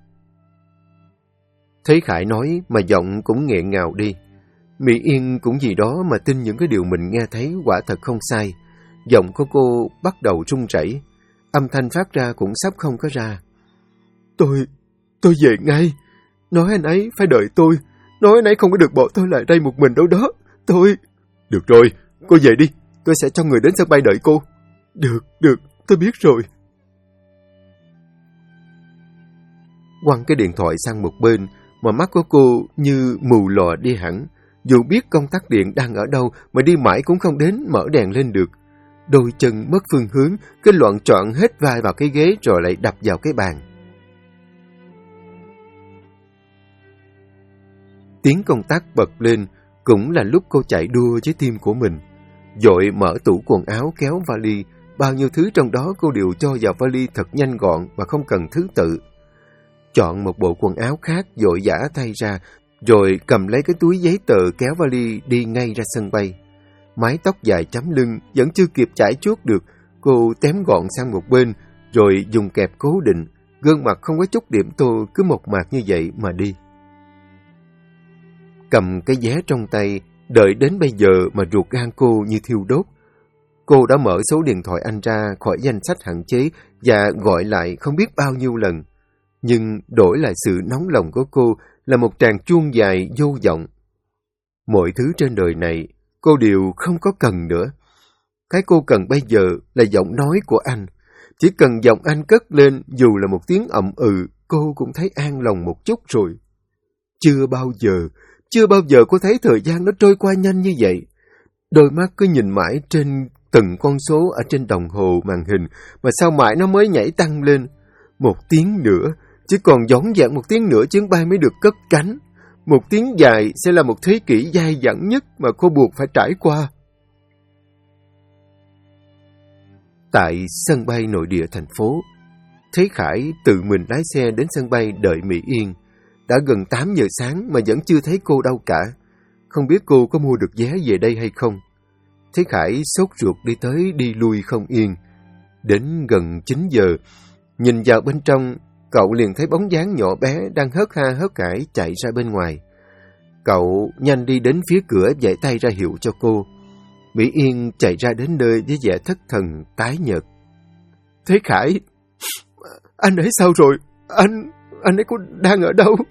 Thấy Khải nói mà giọng cũng nghẹn ngào đi. Mỹ Yên cũng vì đó mà tin những cái điều mình nghe thấy quả thật không sai. Giọng của cô bắt đầu run rẩy, âm thanh phát ra cũng sắp không có ra. Tôi về ngay. Nói anh ấy phải đợi tôi. Nói anh ấy không có được bỏ tôi lại đây một mình đâu đó. Tôi... Được rồi, cô về đi. Tôi sẽ cho người đến sân bay đợi cô. Được, tôi biết rồi. Quăng cái điện thoại sang một bên, mà mắt của cô như mù lòa đi hẳn. Dù biết công tắc điện đang ở đâu mà đi mãi cũng không đến mở đèn lên được. Đôi chân mất phương hướng, cái loạn trọn hết vai vào cái ghế rồi lại đập vào cái bàn. Tiếng công tắc bật lên, cũng là lúc cô chạy đua với tim của mình. Vội mở tủ quần áo kéo vali, bao nhiêu thứ trong đó cô đều cho vào vali thật nhanh gọn và không cần thứ tự. Chọn một bộ quần áo khác vội vã thay ra, rồi cầm lấy cái túi giấy tờ kéo vali đi ngay ra sân bay. Mái tóc dài chấm lưng vẫn chưa kịp chải chuốt được, cô tém gọn sang một bên, rồi dùng kẹp cố định, gương mặt không có chút điểm tô cứ mộc mạc như vậy mà đi. Cầm cái vé trong tay, đợi đến bây giờ mà ruột gan cô như thiêu đốt. Cô đã mở số điện thoại anh ra khỏi danh sách hạn chế và gọi lại không biết bao nhiêu lần. Nhưng đổi lại sự nóng lòng của cô là một tràng chuông dài vô vọng. Mọi thứ trên đời này cô đều không có cần nữa. Cái cô cần bây giờ là giọng nói của anh. Chỉ cần giọng anh cất lên dù là một tiếng ậm ừ, cô cũng thấy an lòng một chút rồi. Chưa bao giờ cô thấy thời gian nó trôi qua nhanh như vậy. Đôi mắt cứ nhìn mãi trên từng con số ở trên đồng hồ màn hình, mà sao mãi nó mới nhảy tăng lên. 1 tiếng nữa, chỉ còn dõng dạc 1 tiếng nữa chuyến bay mới được cất cánh. 1 tiếng dài sẽ là một thế kỷ dai dẳng nhất mà cô buộc phải trải qua. Tại sân bay nội địa thành phố, Thế Khải tự mình lái xe đến sân bay đợi Mỹ Yên. Đã gần 8 giờ sáng mà vẫn chưa thấy cô đâu cả. Không biết cô có mua được vé về đây hay không. Thế Khải sốt ruột đi tới đi lui không yên. Đến gần 9 giờ, nhìn vào bên trong, cậu liền thấy bóng dáng nhỏ bé đang hớt ha hớt hải chạy ra bên ngoài. Cậu nhanh đi đến phía cửa vẫy tay ra hiệu cho cô. Mỹ Yên chạy ra đến nơi với vẻ thất thần tái nhợt. Thế Khải, anh ấy sao rồi? Anh ấy có đang ở đâu?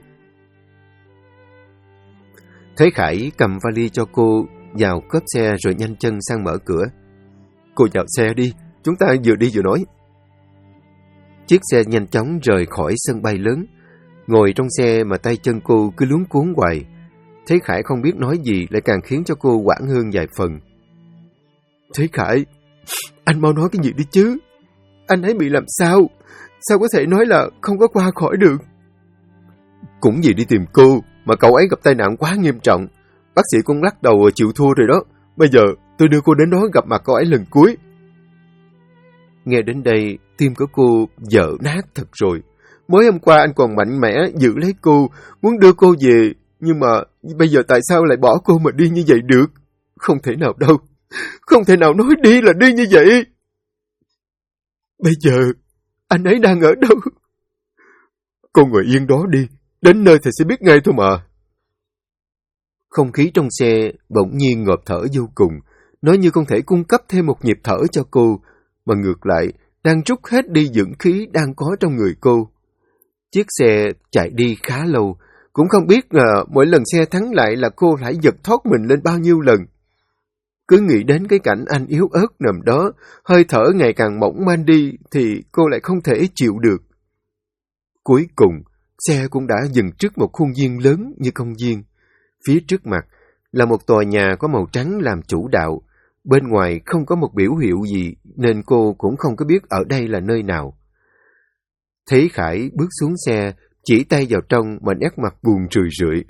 Thế Khải cầm vali cho cô vào cốp xe rồi nhanh chân sang mở cửa. Cô vào xe đi, chúng ta vừa đi vừa nói. Chiếc xe nhanh chóng rời khỏi sân bay lớn. Ngồi trong xe mà tay chân cô cứ luống cuống hoài. Thế Khải không biết nói gì lại càng khiến cho cô hoảng hơn vài phần. Thế Khải, anh mau nói cái gì đi chứ? Anh ấy bị làm sao? Sao có thể nói là không có qua khỏi được? Cũng vì đi tìm cô mà cậu ấy gặp tai nạn quá nghiêm trọng. Bác sĩ cũng lắc đầu chịu thua rồi đó. Bây giờ tôi đưa cô đến đó gặp mặt cậu ấy lần cuối. Nghe đến đây, tim của cô vỡ nát thật rồi. Mới hôm qua anh còn mạnh mẽ giữ lấy cô, muốn đưa cô về. Nhưng mà bây giờ tại sao lại bỏ cô mà đi như vậy được? Không thể nào đâu. Không thể nào nói đi là đi như vậy. Bây giờ, anh ấy đang ở đâu? Cô ngồi yên đó đi. Đến nơi thì sẽ biết ngay thôi mà. Không khí trong xe bỗng nhiên ngộp thở vô cùng. Nó như không thể cung cấp thêm một nhịp thở cho cô, mà ngược lại đang trút hết đi dưỡng khí đang có trong người cô. Chiếc xe chạy đi khá lâu, cũng không biết là mỗi lần xe thắng lại là cô lại giật thoát mình lên bao nhiêu lần. Cứ nghĩ đến cái cảnh anh yếu ớt nằm đó, hơi thở ngày càng mỏng manh đi thì cô lại không thể chịu được. Cuối cùng, xe cũng đã dừng trước một khuôn viên lớn như công viên. Phía trước mặt là một tòa nhà có màu trắng làm chủ đạo. Bên ngoài không có một biểu hiệu gì nên cô cũng không có biết ở đây là nơi nào. Thế Khải bước xuống xe, chỉ tay vào trong mà nét mặt buồn rười rượi.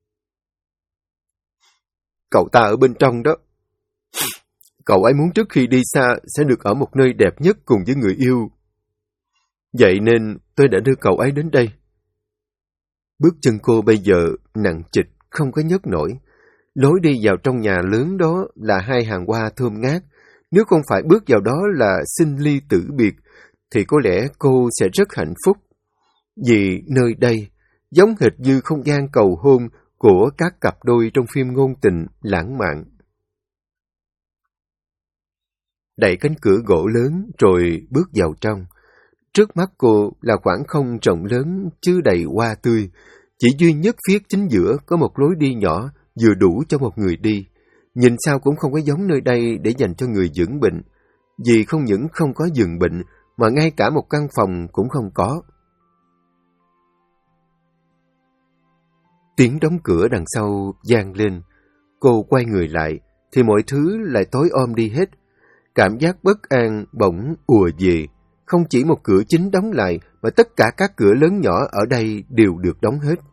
Cậu ta ở bên trong đó. Cậu ấy muốn trước khi đi xa sẽ được ở một nơi đẹp nhất cùng với người yêu. Vậy nên tôi đã đưa cậu ấy đến đây. Bước chân cô bây giờ nặng trịch, không có nhấc nổi. Lối đi vào trong nhà lớn đó là 2 hàng hoa thơm ngát. Nếu không phải bước vào đó là sinh ly tử biệt, thì có lẽ cô sẽ rất hạnh phúc. Vì nơi đây giống hệt như không gian cầu hôn của các cặp đôi trong phim ngôn tình lãng mạn. Đẩy cánh cửa gỗ lớn rồi bước vào trong. Trước mắt cô là khoảng không rộng lớn chứa đầy hoa tươi. Chỉ duy nhất phía chính giữa có một lối đi nhỏ vừa đủ cho một người đi. Nhìn sao cũng không có giống nơi đây để dành cho người dưỡng bệnh. Vì không những không có giường bệnh mà ngay cả một căn phòng cũng không có. Tiếng đóng cửa đằng sau vang lên. Cô quay người lại thì mọi thứ lại tối om đi hết. Cảm giác bất an bỗng ùa về. Không chỉ một cửa chính đóng lại mà tất cả các cửa lớn nhỏ ở đây đều được đóng hết.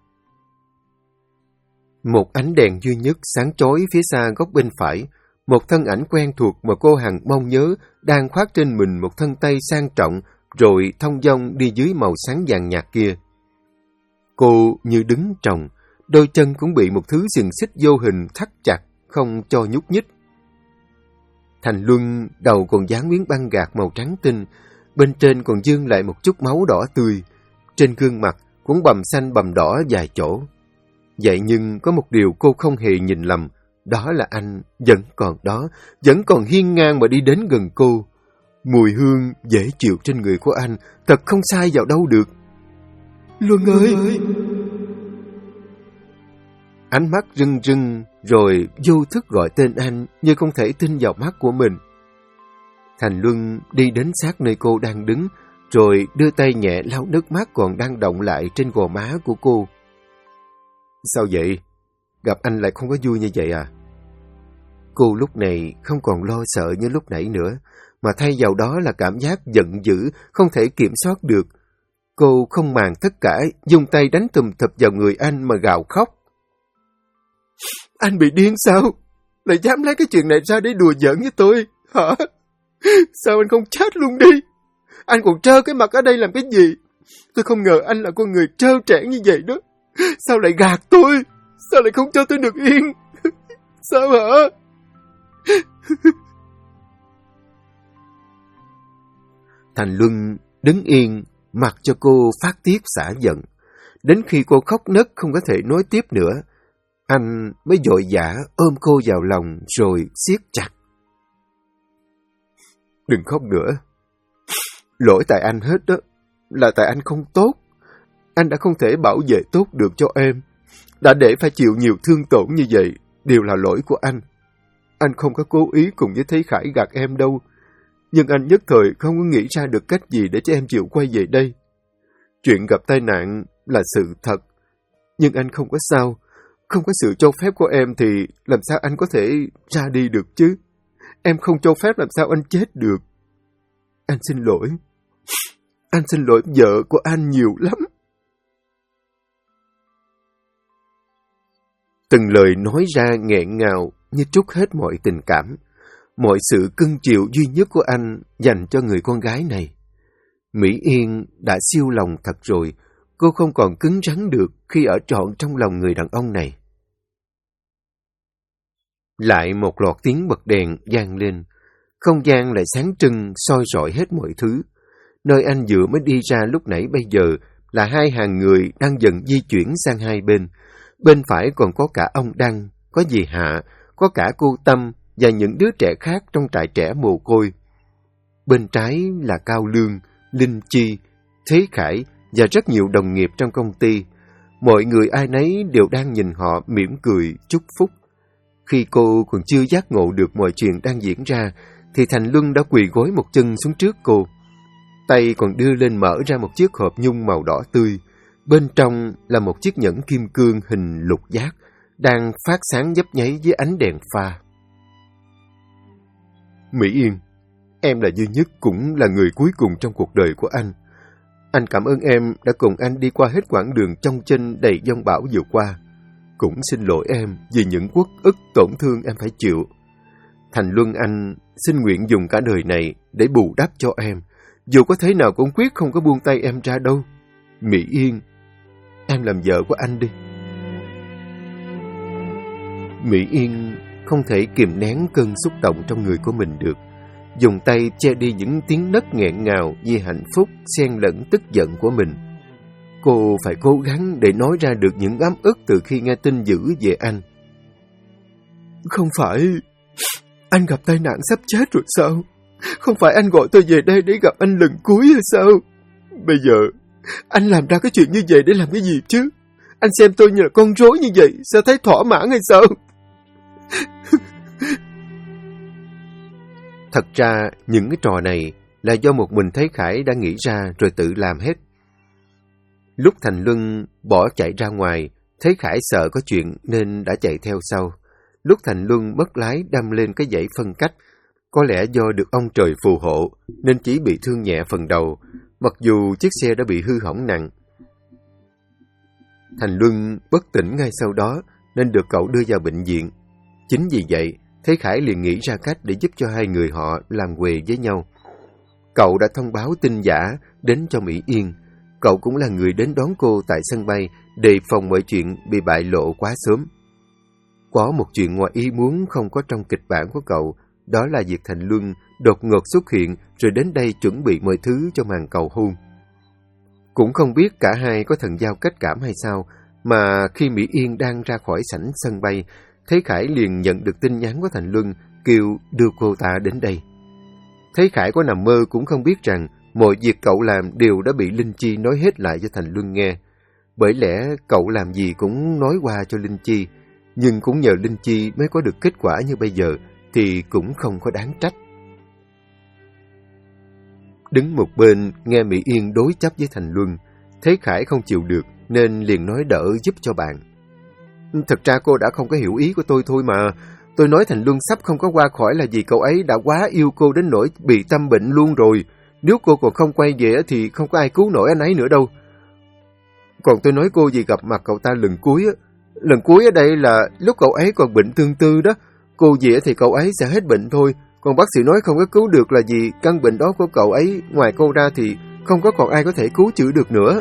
Một ánh đèn duy nhất sáng chói phía xa góc bên phải. Một thân ảnh quen thuộc mà cô hằng mong nhớ đang khoác trên mình một thân tây sang trọng rồi thong dong đi dưới màu sáng vàng nhạt kia. Cô như đứng trồng, đôi chân cũng bị một thứ xiềng xích vô hình thắt chặt, không cho nhúc nhích. Thành Luân đầu còn dán miếng băng gạc màu trắng tinh, bên trên còn vương lại một chút máu đỏ tươi. Trên gương mặt cũng bầm xanh bầm đỏ vài chỗ. Vậy nhưng có một điều cô không hề nhìn lầm, đó là anh vẫn còn đó, vẫn còn hiên ngang mà đi đến gần cô. Mùi hương dễ chịu trên người của anh thật không sai vào đâu được. Luân ơi! Ánh mắt rưng rưng rồi vô thức gọi tên anh như không thể tin vào mắt của mình. Thành Luân đi đến sát nơi cô đang đứng rồi đưa tay nhẹ lau nước mắt còn đang đọng lại trên gò má của cô. Sao vậy? Gặp anh lại không có vui như vậy à? Cô lúc này không còn lo sợ như lúc nãy nữa, mà thay vào đó là cảm giác giận dữ, không thể kiểm soát được. Cô không màng tất cả, dùng tay đánh thùm thụp vào người anh mà gào khóc. Anh bị điên sao? Lại dám lấy cái chuyện này ra để đùa giỡn với tôi, hả? Sao anh không chết luôn đi? Anh còn trơ cái mặt ở đây làm cái gì? Tôi không ngờ anh là con người trơ trẽn như vậy đó. Sao lại gạt tôi? Sao lại không cho tôi được yên? Sao hả? Thành Luân đứng yên, mặc cho cô phát tiết xả giận. Đến khi cô khóc nấc không có thể nói tiếp nữa, anh mới vội vã ôm cô vào lòng rồi siết chặt. Đừng khóc nữa. Lỗi tại anh hết đó. Là tại anh không tốt. Anh đã không thể bảo vệ tốt được cho em. Đã để phải chịu nhiều thương tổn như vậy, đều là lỗi của anh. Anh không có cố ý cùng với Thế Khải gạt em đâu. Nhưng anh nhất thời không có nghĩ ra được cách gì để cho em chịu quay về đây. Chuyện gặp tai nạn là sự thật. Nhưng anh không có sao. Không có sự cho phép của em thì làm sao anh có thể ra đi được chứ? Em không cho phép làm sao anh chết được? Anh xin lỗi. Anh xin lỗi vợ của anh nhiều lắm. Từng lời nói ra nghẹn ngào như trút hết mọi tình cảm, mọi sự cưng chiều duy nhất của anh dành cho người con gái này. Mỹ Yên đã siêu lòng thật rồi, cô không còn cứng rắn được khi ở trọn trong lòng người đàn ông này. Lại một loạt tiếng bật đèn vang lên, không gian lại sáng trưng soi rọi hết mọi thứ. Nơi anh vừa mới đi ra lúc nãy bây giờ là hai hàng người đang dần di chuyển sang hai bên. Bên phải còn có cả ông Đăng, có dì Hạ, có cả cô Tâm và những đứa trẻ khác trong trại trẻ mồ côi. Bên trái là Cao Lương, Linh Chi, Thế Khải và rất nhiều đồng nghiệp trong công ty. Mọi người ai nấy đều đang nhìn họ mỉm cười, chúc phúc. Khi cô còn chưa giác ngộ được mọi chuyện đang diễn ra, thì Thành Luân đã quỳ gối một chân xuống trước cô. Tay còn đưa lên mở ra một chiếc hộp nhung màu đỏ tươi. Bên trong là một chiếc nhẫn kim cương hình lục giác, đang phát sáng nhấp nháy với ánh đèn pha. Mỹ Yên, em là duy nhất cũng là người cuối cùng trong cuộc đời của anh. Anh cảm ơn em đã cùng anh đi qua hết quãng đường chông chênh đầy giông bão vừa qua. Cũng xin lỗi em vì những uất ức tổn thương em phải chịu. Thành Luân anh xin nguyện dùng cả đời này để bù đắp cho em. Dù có thế nào cũng quyết không có buông tay em ra đâu. Mỹ Yên, em làm vợ của anh đi. Mỹ Yên không thể kìm nén cơn xúc động trong người của mình được. Dùng tay che đi những tiếng nấc nghẹn ngào vì hạnh phúc xen lẫn tức giận của mình. Cô phải cố gắng để nói ra được những ấm ức từ khi nghe tin dữ về anh. Không phải anh gặp tai nạn sắp chết rồi sao? Không phải anh gọi tôi về đây để gặp anh lần cuối hay sao? Bây giờ anh làm ra cái chuyện như vậy để làm cái gì chứ? Anh xem tôi như là con rối như vậy, sao thấy thỏa mãn hay sao? Thật ra những cái trò này là do một mình Thế Khải đã nghĩ ra rồi tự làm hết. Lúc Thành Luân bỏ chạy ra ngoài, Thế Khải sợ có chuyện nên đã chạy theo sau. Lúc Thành Luân mất lái đâm lên cái dãy phân cách, có lẽ do được ông trời phù hộ nên chỉ bị thương nhẹ phần đầu, mặc dù chiếc xe đã bị hư hỏng nặng. Thành Luân bất tỉnh ngay sau đó nên được cậu đưa vào bệnh viện. Chính vì vậy, Thế Khải liền nghĩ ra cách để giúp cho hai người họ làm huề với nhau. Cậu đã thông báo tin giả đến cho Mỹ Yên. Cậu cũng là người đến đón cô tại sân bay, đề phòng mọi chuyện bị bại lộ quá sớm. Có một chuyện ngoài ý muốn không có trong kịch bản của cậu, đó là việc Thành Luân đột ngột xuất hiện rồi đến đây chuẩn bị mọi thứ cho màn cầu hôn. Cũng không biết cả hai có thần giao cách cảm hay sao, mà khi Mỹ Yên đang ra khỏi sảnh sân bay, Thế Khải liền nhận được tin nhắn của Thành Luân kêu đưa cô ta đến đây. Thế Khải có nằm mơ cũng không biết rằng mọi việc cậu làm đều đã bị Linh Chi nói hết lại cho Thành Luân nghe. Bởi lẽ cậu làm gì cũng nói qua cho Linh Chi, nhưng cũng nhờ Linh Chi mới có được kết quả như bây giờ, thì cũng không có đáng trách. Đứng một bên nghe Mỹ Yên đối chấp với Thành Luân, Thế Khải không chịu được nên liền nói đỡ giúp cho bạn. Thật ra cô đã không có hiểu ý của tôi thôi mà. Tôi nói Thành Luân sắp không có qua khỏi là vì cậu ấy đã quá yêu cô đến nỗi bị tâm bệnh luôn rồi. Nếu cô còn không quay về thì không có ai cứu nổi anh ấy nữa đâu. Còn tôi nói cô gì gặp mặt cậu ta lần cuối á. Lần cuối ở đây là lúc cậu ấy còn bệnh tương tư đó. Cô về thì cậu ấy sẽ hết bệnh thôi. Còn bác sĩ nói không có cứu được là vì căn bệnh đó của cậu ấy, ngoài cô ra thì không có còn ai có thể cứu chữa được nữa.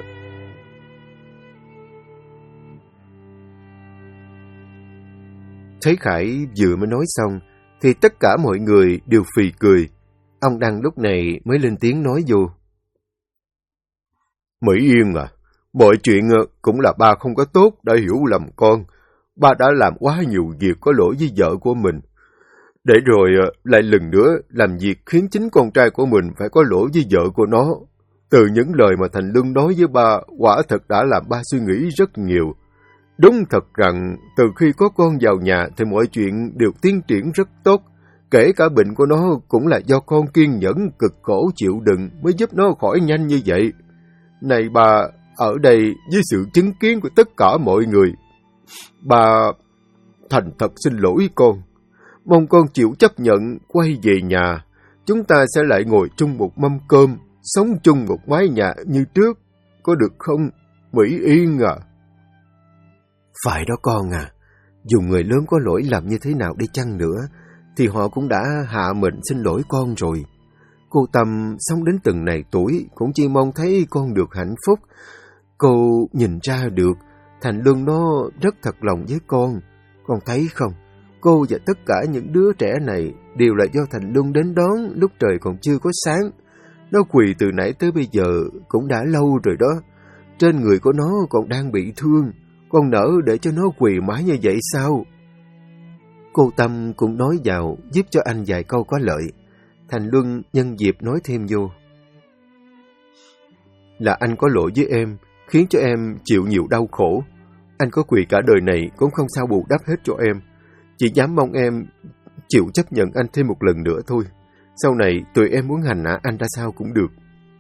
Thấy Khải vừa mới nói xong, thì tất cả mọi người đều phì cười. Ông Đăng lúc này mới lên tiếng nói vô. Mỹ Yên à, mọi chuyện cũng là ba không có tốt, đã hiểu lầm con. Ba đã làm quá nhiều việc có lỗi với vợ của mình. Để rồi lại lần nữa làm việc khiến chính con trai của mình phải có lỗi với vợ của nó. Từ những lời mà Thành Luân nói với ba, quả thật đã làm ba suy nghĩ rất nhiều. Đúng thật rằng, từ khi có con vào nhà thì mọi chuyện đều tiến triển rất tốt. Kể cả bệnh của nó cũng là do con kiên nhẫn, cực khổ chịu đựng mới giúp nó khỏi nhanh như vậy. Này bà, ở đây với sự chứng kiến của tất cả mọi người, bà thành thật xin lỗi con. Mong con chịu chấp nhận quay về nhà. Chúng ta sẽ lại ngồi chung một mâm cơm, sống chung một mái nhà như trước. Có được không, Mỹ Yên à? Phải đó con à. Dù người lớn có lỗi lầm như thế nào đi chăng nữa, thì họ cũng đã hạ mình xin lỗi con rồi. Cô Tâm sống đến từng này tuổi cũng chỉ mong thấy con được hạnh phúc. Cô nhìn ra được Thành Luân nó rất thật lòng với con. Con thấy không? Cô và tất cả những đứa trẻ này đều là do Thành Luân đến đón lúc trời còn chưa có sáng. Nó quỳ từ nãy tới bây giờ cũng đã lâu rồi đó. Trên người của nó còn đang bị thương. Con nỡ để cho nó quỳ mãi như vậy sao? Cô Tâm cũng nói vào giúp cho anh vài câu có lợi. Thành Luân nhân dịp nói thêm vô. Là anh có lỗi với em, khiến cho em chịu nhiều đau khổ. Anh có quỳ cả đời này cũng không sao bù đắp hết cho em. Chỉ dám mong em chịu chấp nhận anh thêm một lần nữa thôi. Sau này tụi em muốn hành hạ anh ra sao cũng được.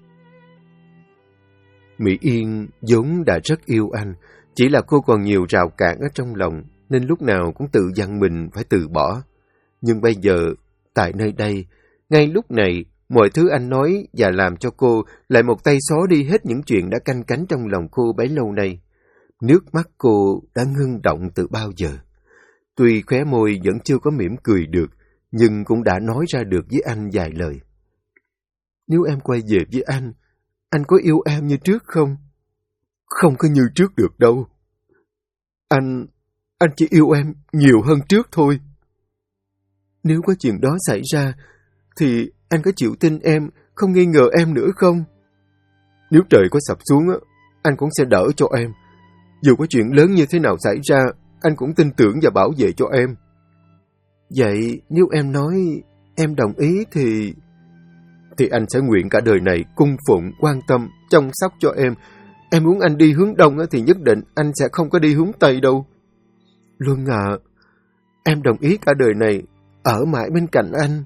Mỹ Yên vốn đã rất yêu anh, chỉ là cô còn nhiều rào cản ở trong lòng, nên lúc nào cũng tự dặn mình phải từ bỏ. Nhưng bây giờ, tại nơi đây, ngay lúc này, mọi thứ anh nói và làm cho cô lại một tay xóa đi hết những chuyện đã canh cánh trong lòng cô bấy lâu nay. Nước mắt cô đã ngưng động từ bao giờ. Tuy khóe môi vẫn chưa có mỉm cười được, nhưng cũng đã nói ra được với anh vài lời. Nếu em quay về với anh có yêu em như trước không? Không có như trước được đâu. Anh chỉ yêu em nhiều hơn trước thôi. Nếu có chuyện đó xảy ra, thì anh có chịu tin em, không nghi ngờ em nữa không? Nếu trời có sập xuống, anh cũng sẽ đỡ cho em. Dù có chuyện lớn như thế nào xảy ra, anh cũng tin tưởng và bảo vệ cho em. Vậy nếu em nói em đồng ý thì anh sẽ nguyện cả đời này cung phụng, quan tâm, chăm sóc cho em. Em muốn anh đi hướng Đông thì nhất định anh sẽ không có đi hướng Tây đâu. Luân à, em đồng ý cả đời này ở mãi bên cạnh anh.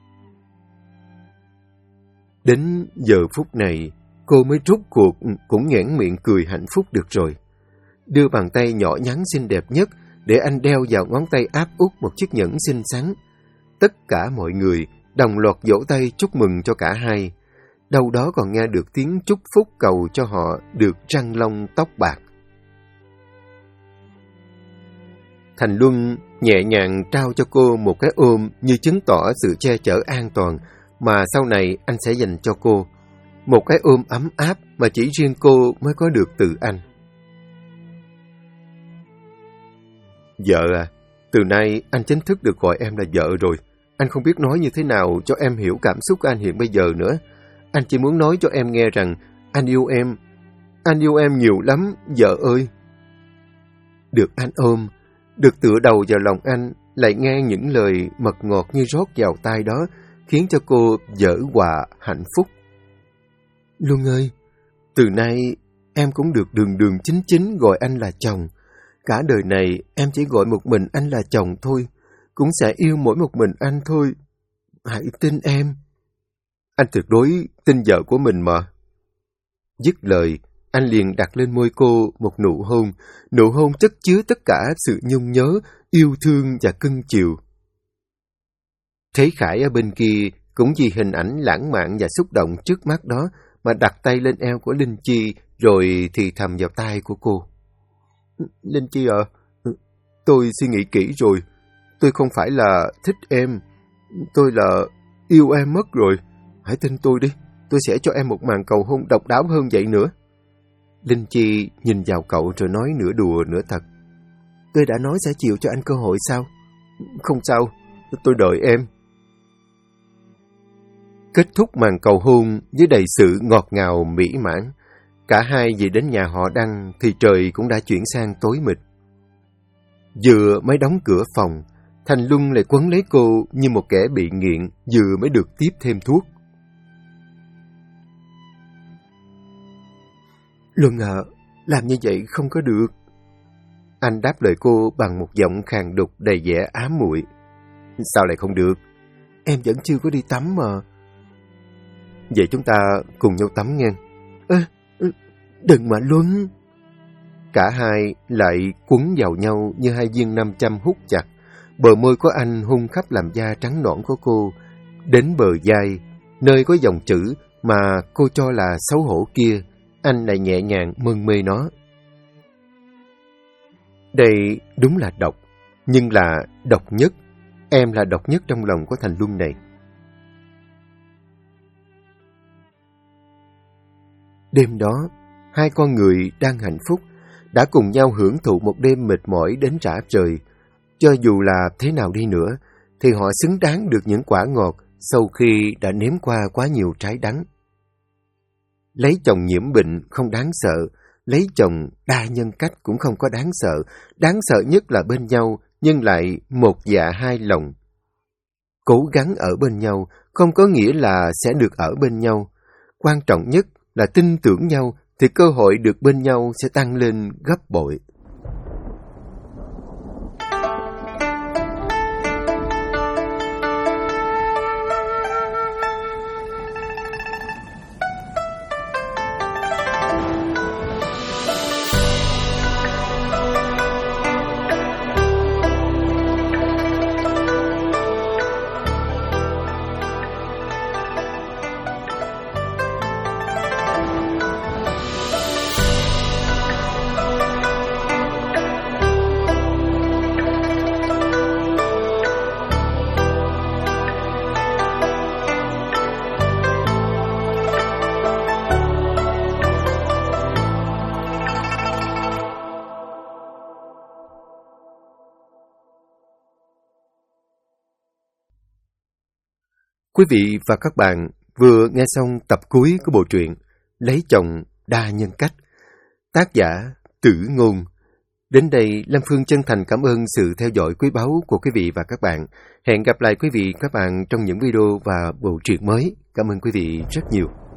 Đến giờ phút này, cô mới rút cuộc cũng nhoẻn miệng cười hạnh phúc được rồi. Đưa bàn tay nhỏ nhắn xinh đẹp nhất để anh đeo vào ngón tay áp út một chiếc nhẫn xinh xắn. Tất cả mọi người đồng loạt vỗ tay chúc mừng cho cả hai. Đâu đó còn nghe được tiếng chúc phúc cầu cho họ được răng long tóc bạc. Thành Luân nhẹ nhàng trao cho cô một cái ôm như chứng tỏ sự che chở an toàn mà sau này anh sẽ dành cho cô. Một cái ôm ấm áp mà chỉ riêng cô mới có được từ anh. Vợ à, từ nay anh chính thức được gọi em là vợ rồi. Anh không biết nói như thế nào cho em hiểu cảm xúc của anh hiện bây giờ nữa. Anh chỉ muốn nói cho em nghe rằng anh yêu em. Anh yêu em nhiều lắm, vợ ơi. Được anh ôm, được tựa đầu vào lòng anh, lại nghe những lời mật ngọt như rót vào tai đó, khiến cho cô vỡ hòa hạnh phúc. Luân ơi, từ nay em cũng được đường đường chính chính gọi anh là chồng. Cả đời này em chỉ gọi một mình anh là chồng thôi, cũng sẽ yêu mỗi một mình anh thôi. Hãy tin em. Anh tuyệt đối tin vợ của mình mà. Dứt lời, anh liền đặt lên môi cô một nụ hôn chất chứa tất cả sự nhung nhớ, yêu thương và cưng chiều. Thế Khải ở bên kia cũng vì hình ảnh lãng mạn và xúc động trước mắt đó mà đặt tay lên eo của Linh Chi rồi thì thầm vào tai của cô. Linh Chi à, tôi suy nghĩ kỹ rồi. Tôi không phải là thích em, tôi là yêu em mất rồi. Hãy tin tôi đi, tôi sẽ cho em một màn cầu hôn độc đáo hơn vậy nữa. Linh Chi nhìn vào cậu rồi nói nửa đùa nửa thật. Tôi đã nói sẽ chịu cho anh cơ hội sao? Không sao, tôi đợi em. Kết thúc màn cầu hôn với đầy sự ngọt ngào mỹ mãn. Cả hai về đến nhà họ Đăng thì trời cũng đã chuyển sang tối mịt. Vừa mới đóng cửa phòng, Thành Luân lại quấn lấy cô như một kẻ bị nghiện vừa mới được tiếp thêm thuốc. Luân à, làm như vậy không có được. Anh đáp lời cô bằng một giọng khàn đục đầy vẻ ám muội. Sao lại không được? Em vẫn chưa có đi tắm mà. Vậy chúng ta cùng nhau tắm nghe. Đừng mà Luân. Cả hai lại quấn vào nhau như hai viên 500 hút chặt. Bờ môi của anh hôn khắp làm da trắng nõn của cô. Đến bờ vai, nơi có dòng chữ mà cô cho là xấu hổ kia, anh lại nhẹ nhàng mân mê nó. Đây đúng là độc, nhưng là độc nhất. Em là độc nhất trong lòng của Thành Luân này. Đêm đó, hai con người đang hạnh phúc, đã cùng nhau hưởng thụ một đêm mệt mỏi đến rã rời. Cho dù là thế nào đi nữa, thì họ xứng đáng được những quả ngọt sau khi đã nếm qua quá nhiều trái đắng. Lấy chồng nhiễm bệnh không đáng sợ, lấy chồng đa nhân cách cũng không có đáng sợ nhất là bên nhau nhưng lại một dạ hai lòng. Cố gắng ở bên nhau không có nghĩa là sẽ được ở bên nhau, quan trọng nhất là tin tưởng nhau thì cơ hội được bên nhau sẽ tăng lên gấp bội. Quý vị và các bạn vừa nghe xong tập cuối của bộ truyện Lấy chồng đa nhân cách, tác giả Tử Ngôn. Đến đây, Lâm Phương chân thành cảm ơn sự theo dõi quý báu của quý vị và các bạn. Hẹn gặp lại quý vị các bạn trong những video và bộ truyện mới. Cảm ơn quý vị rất nhiều.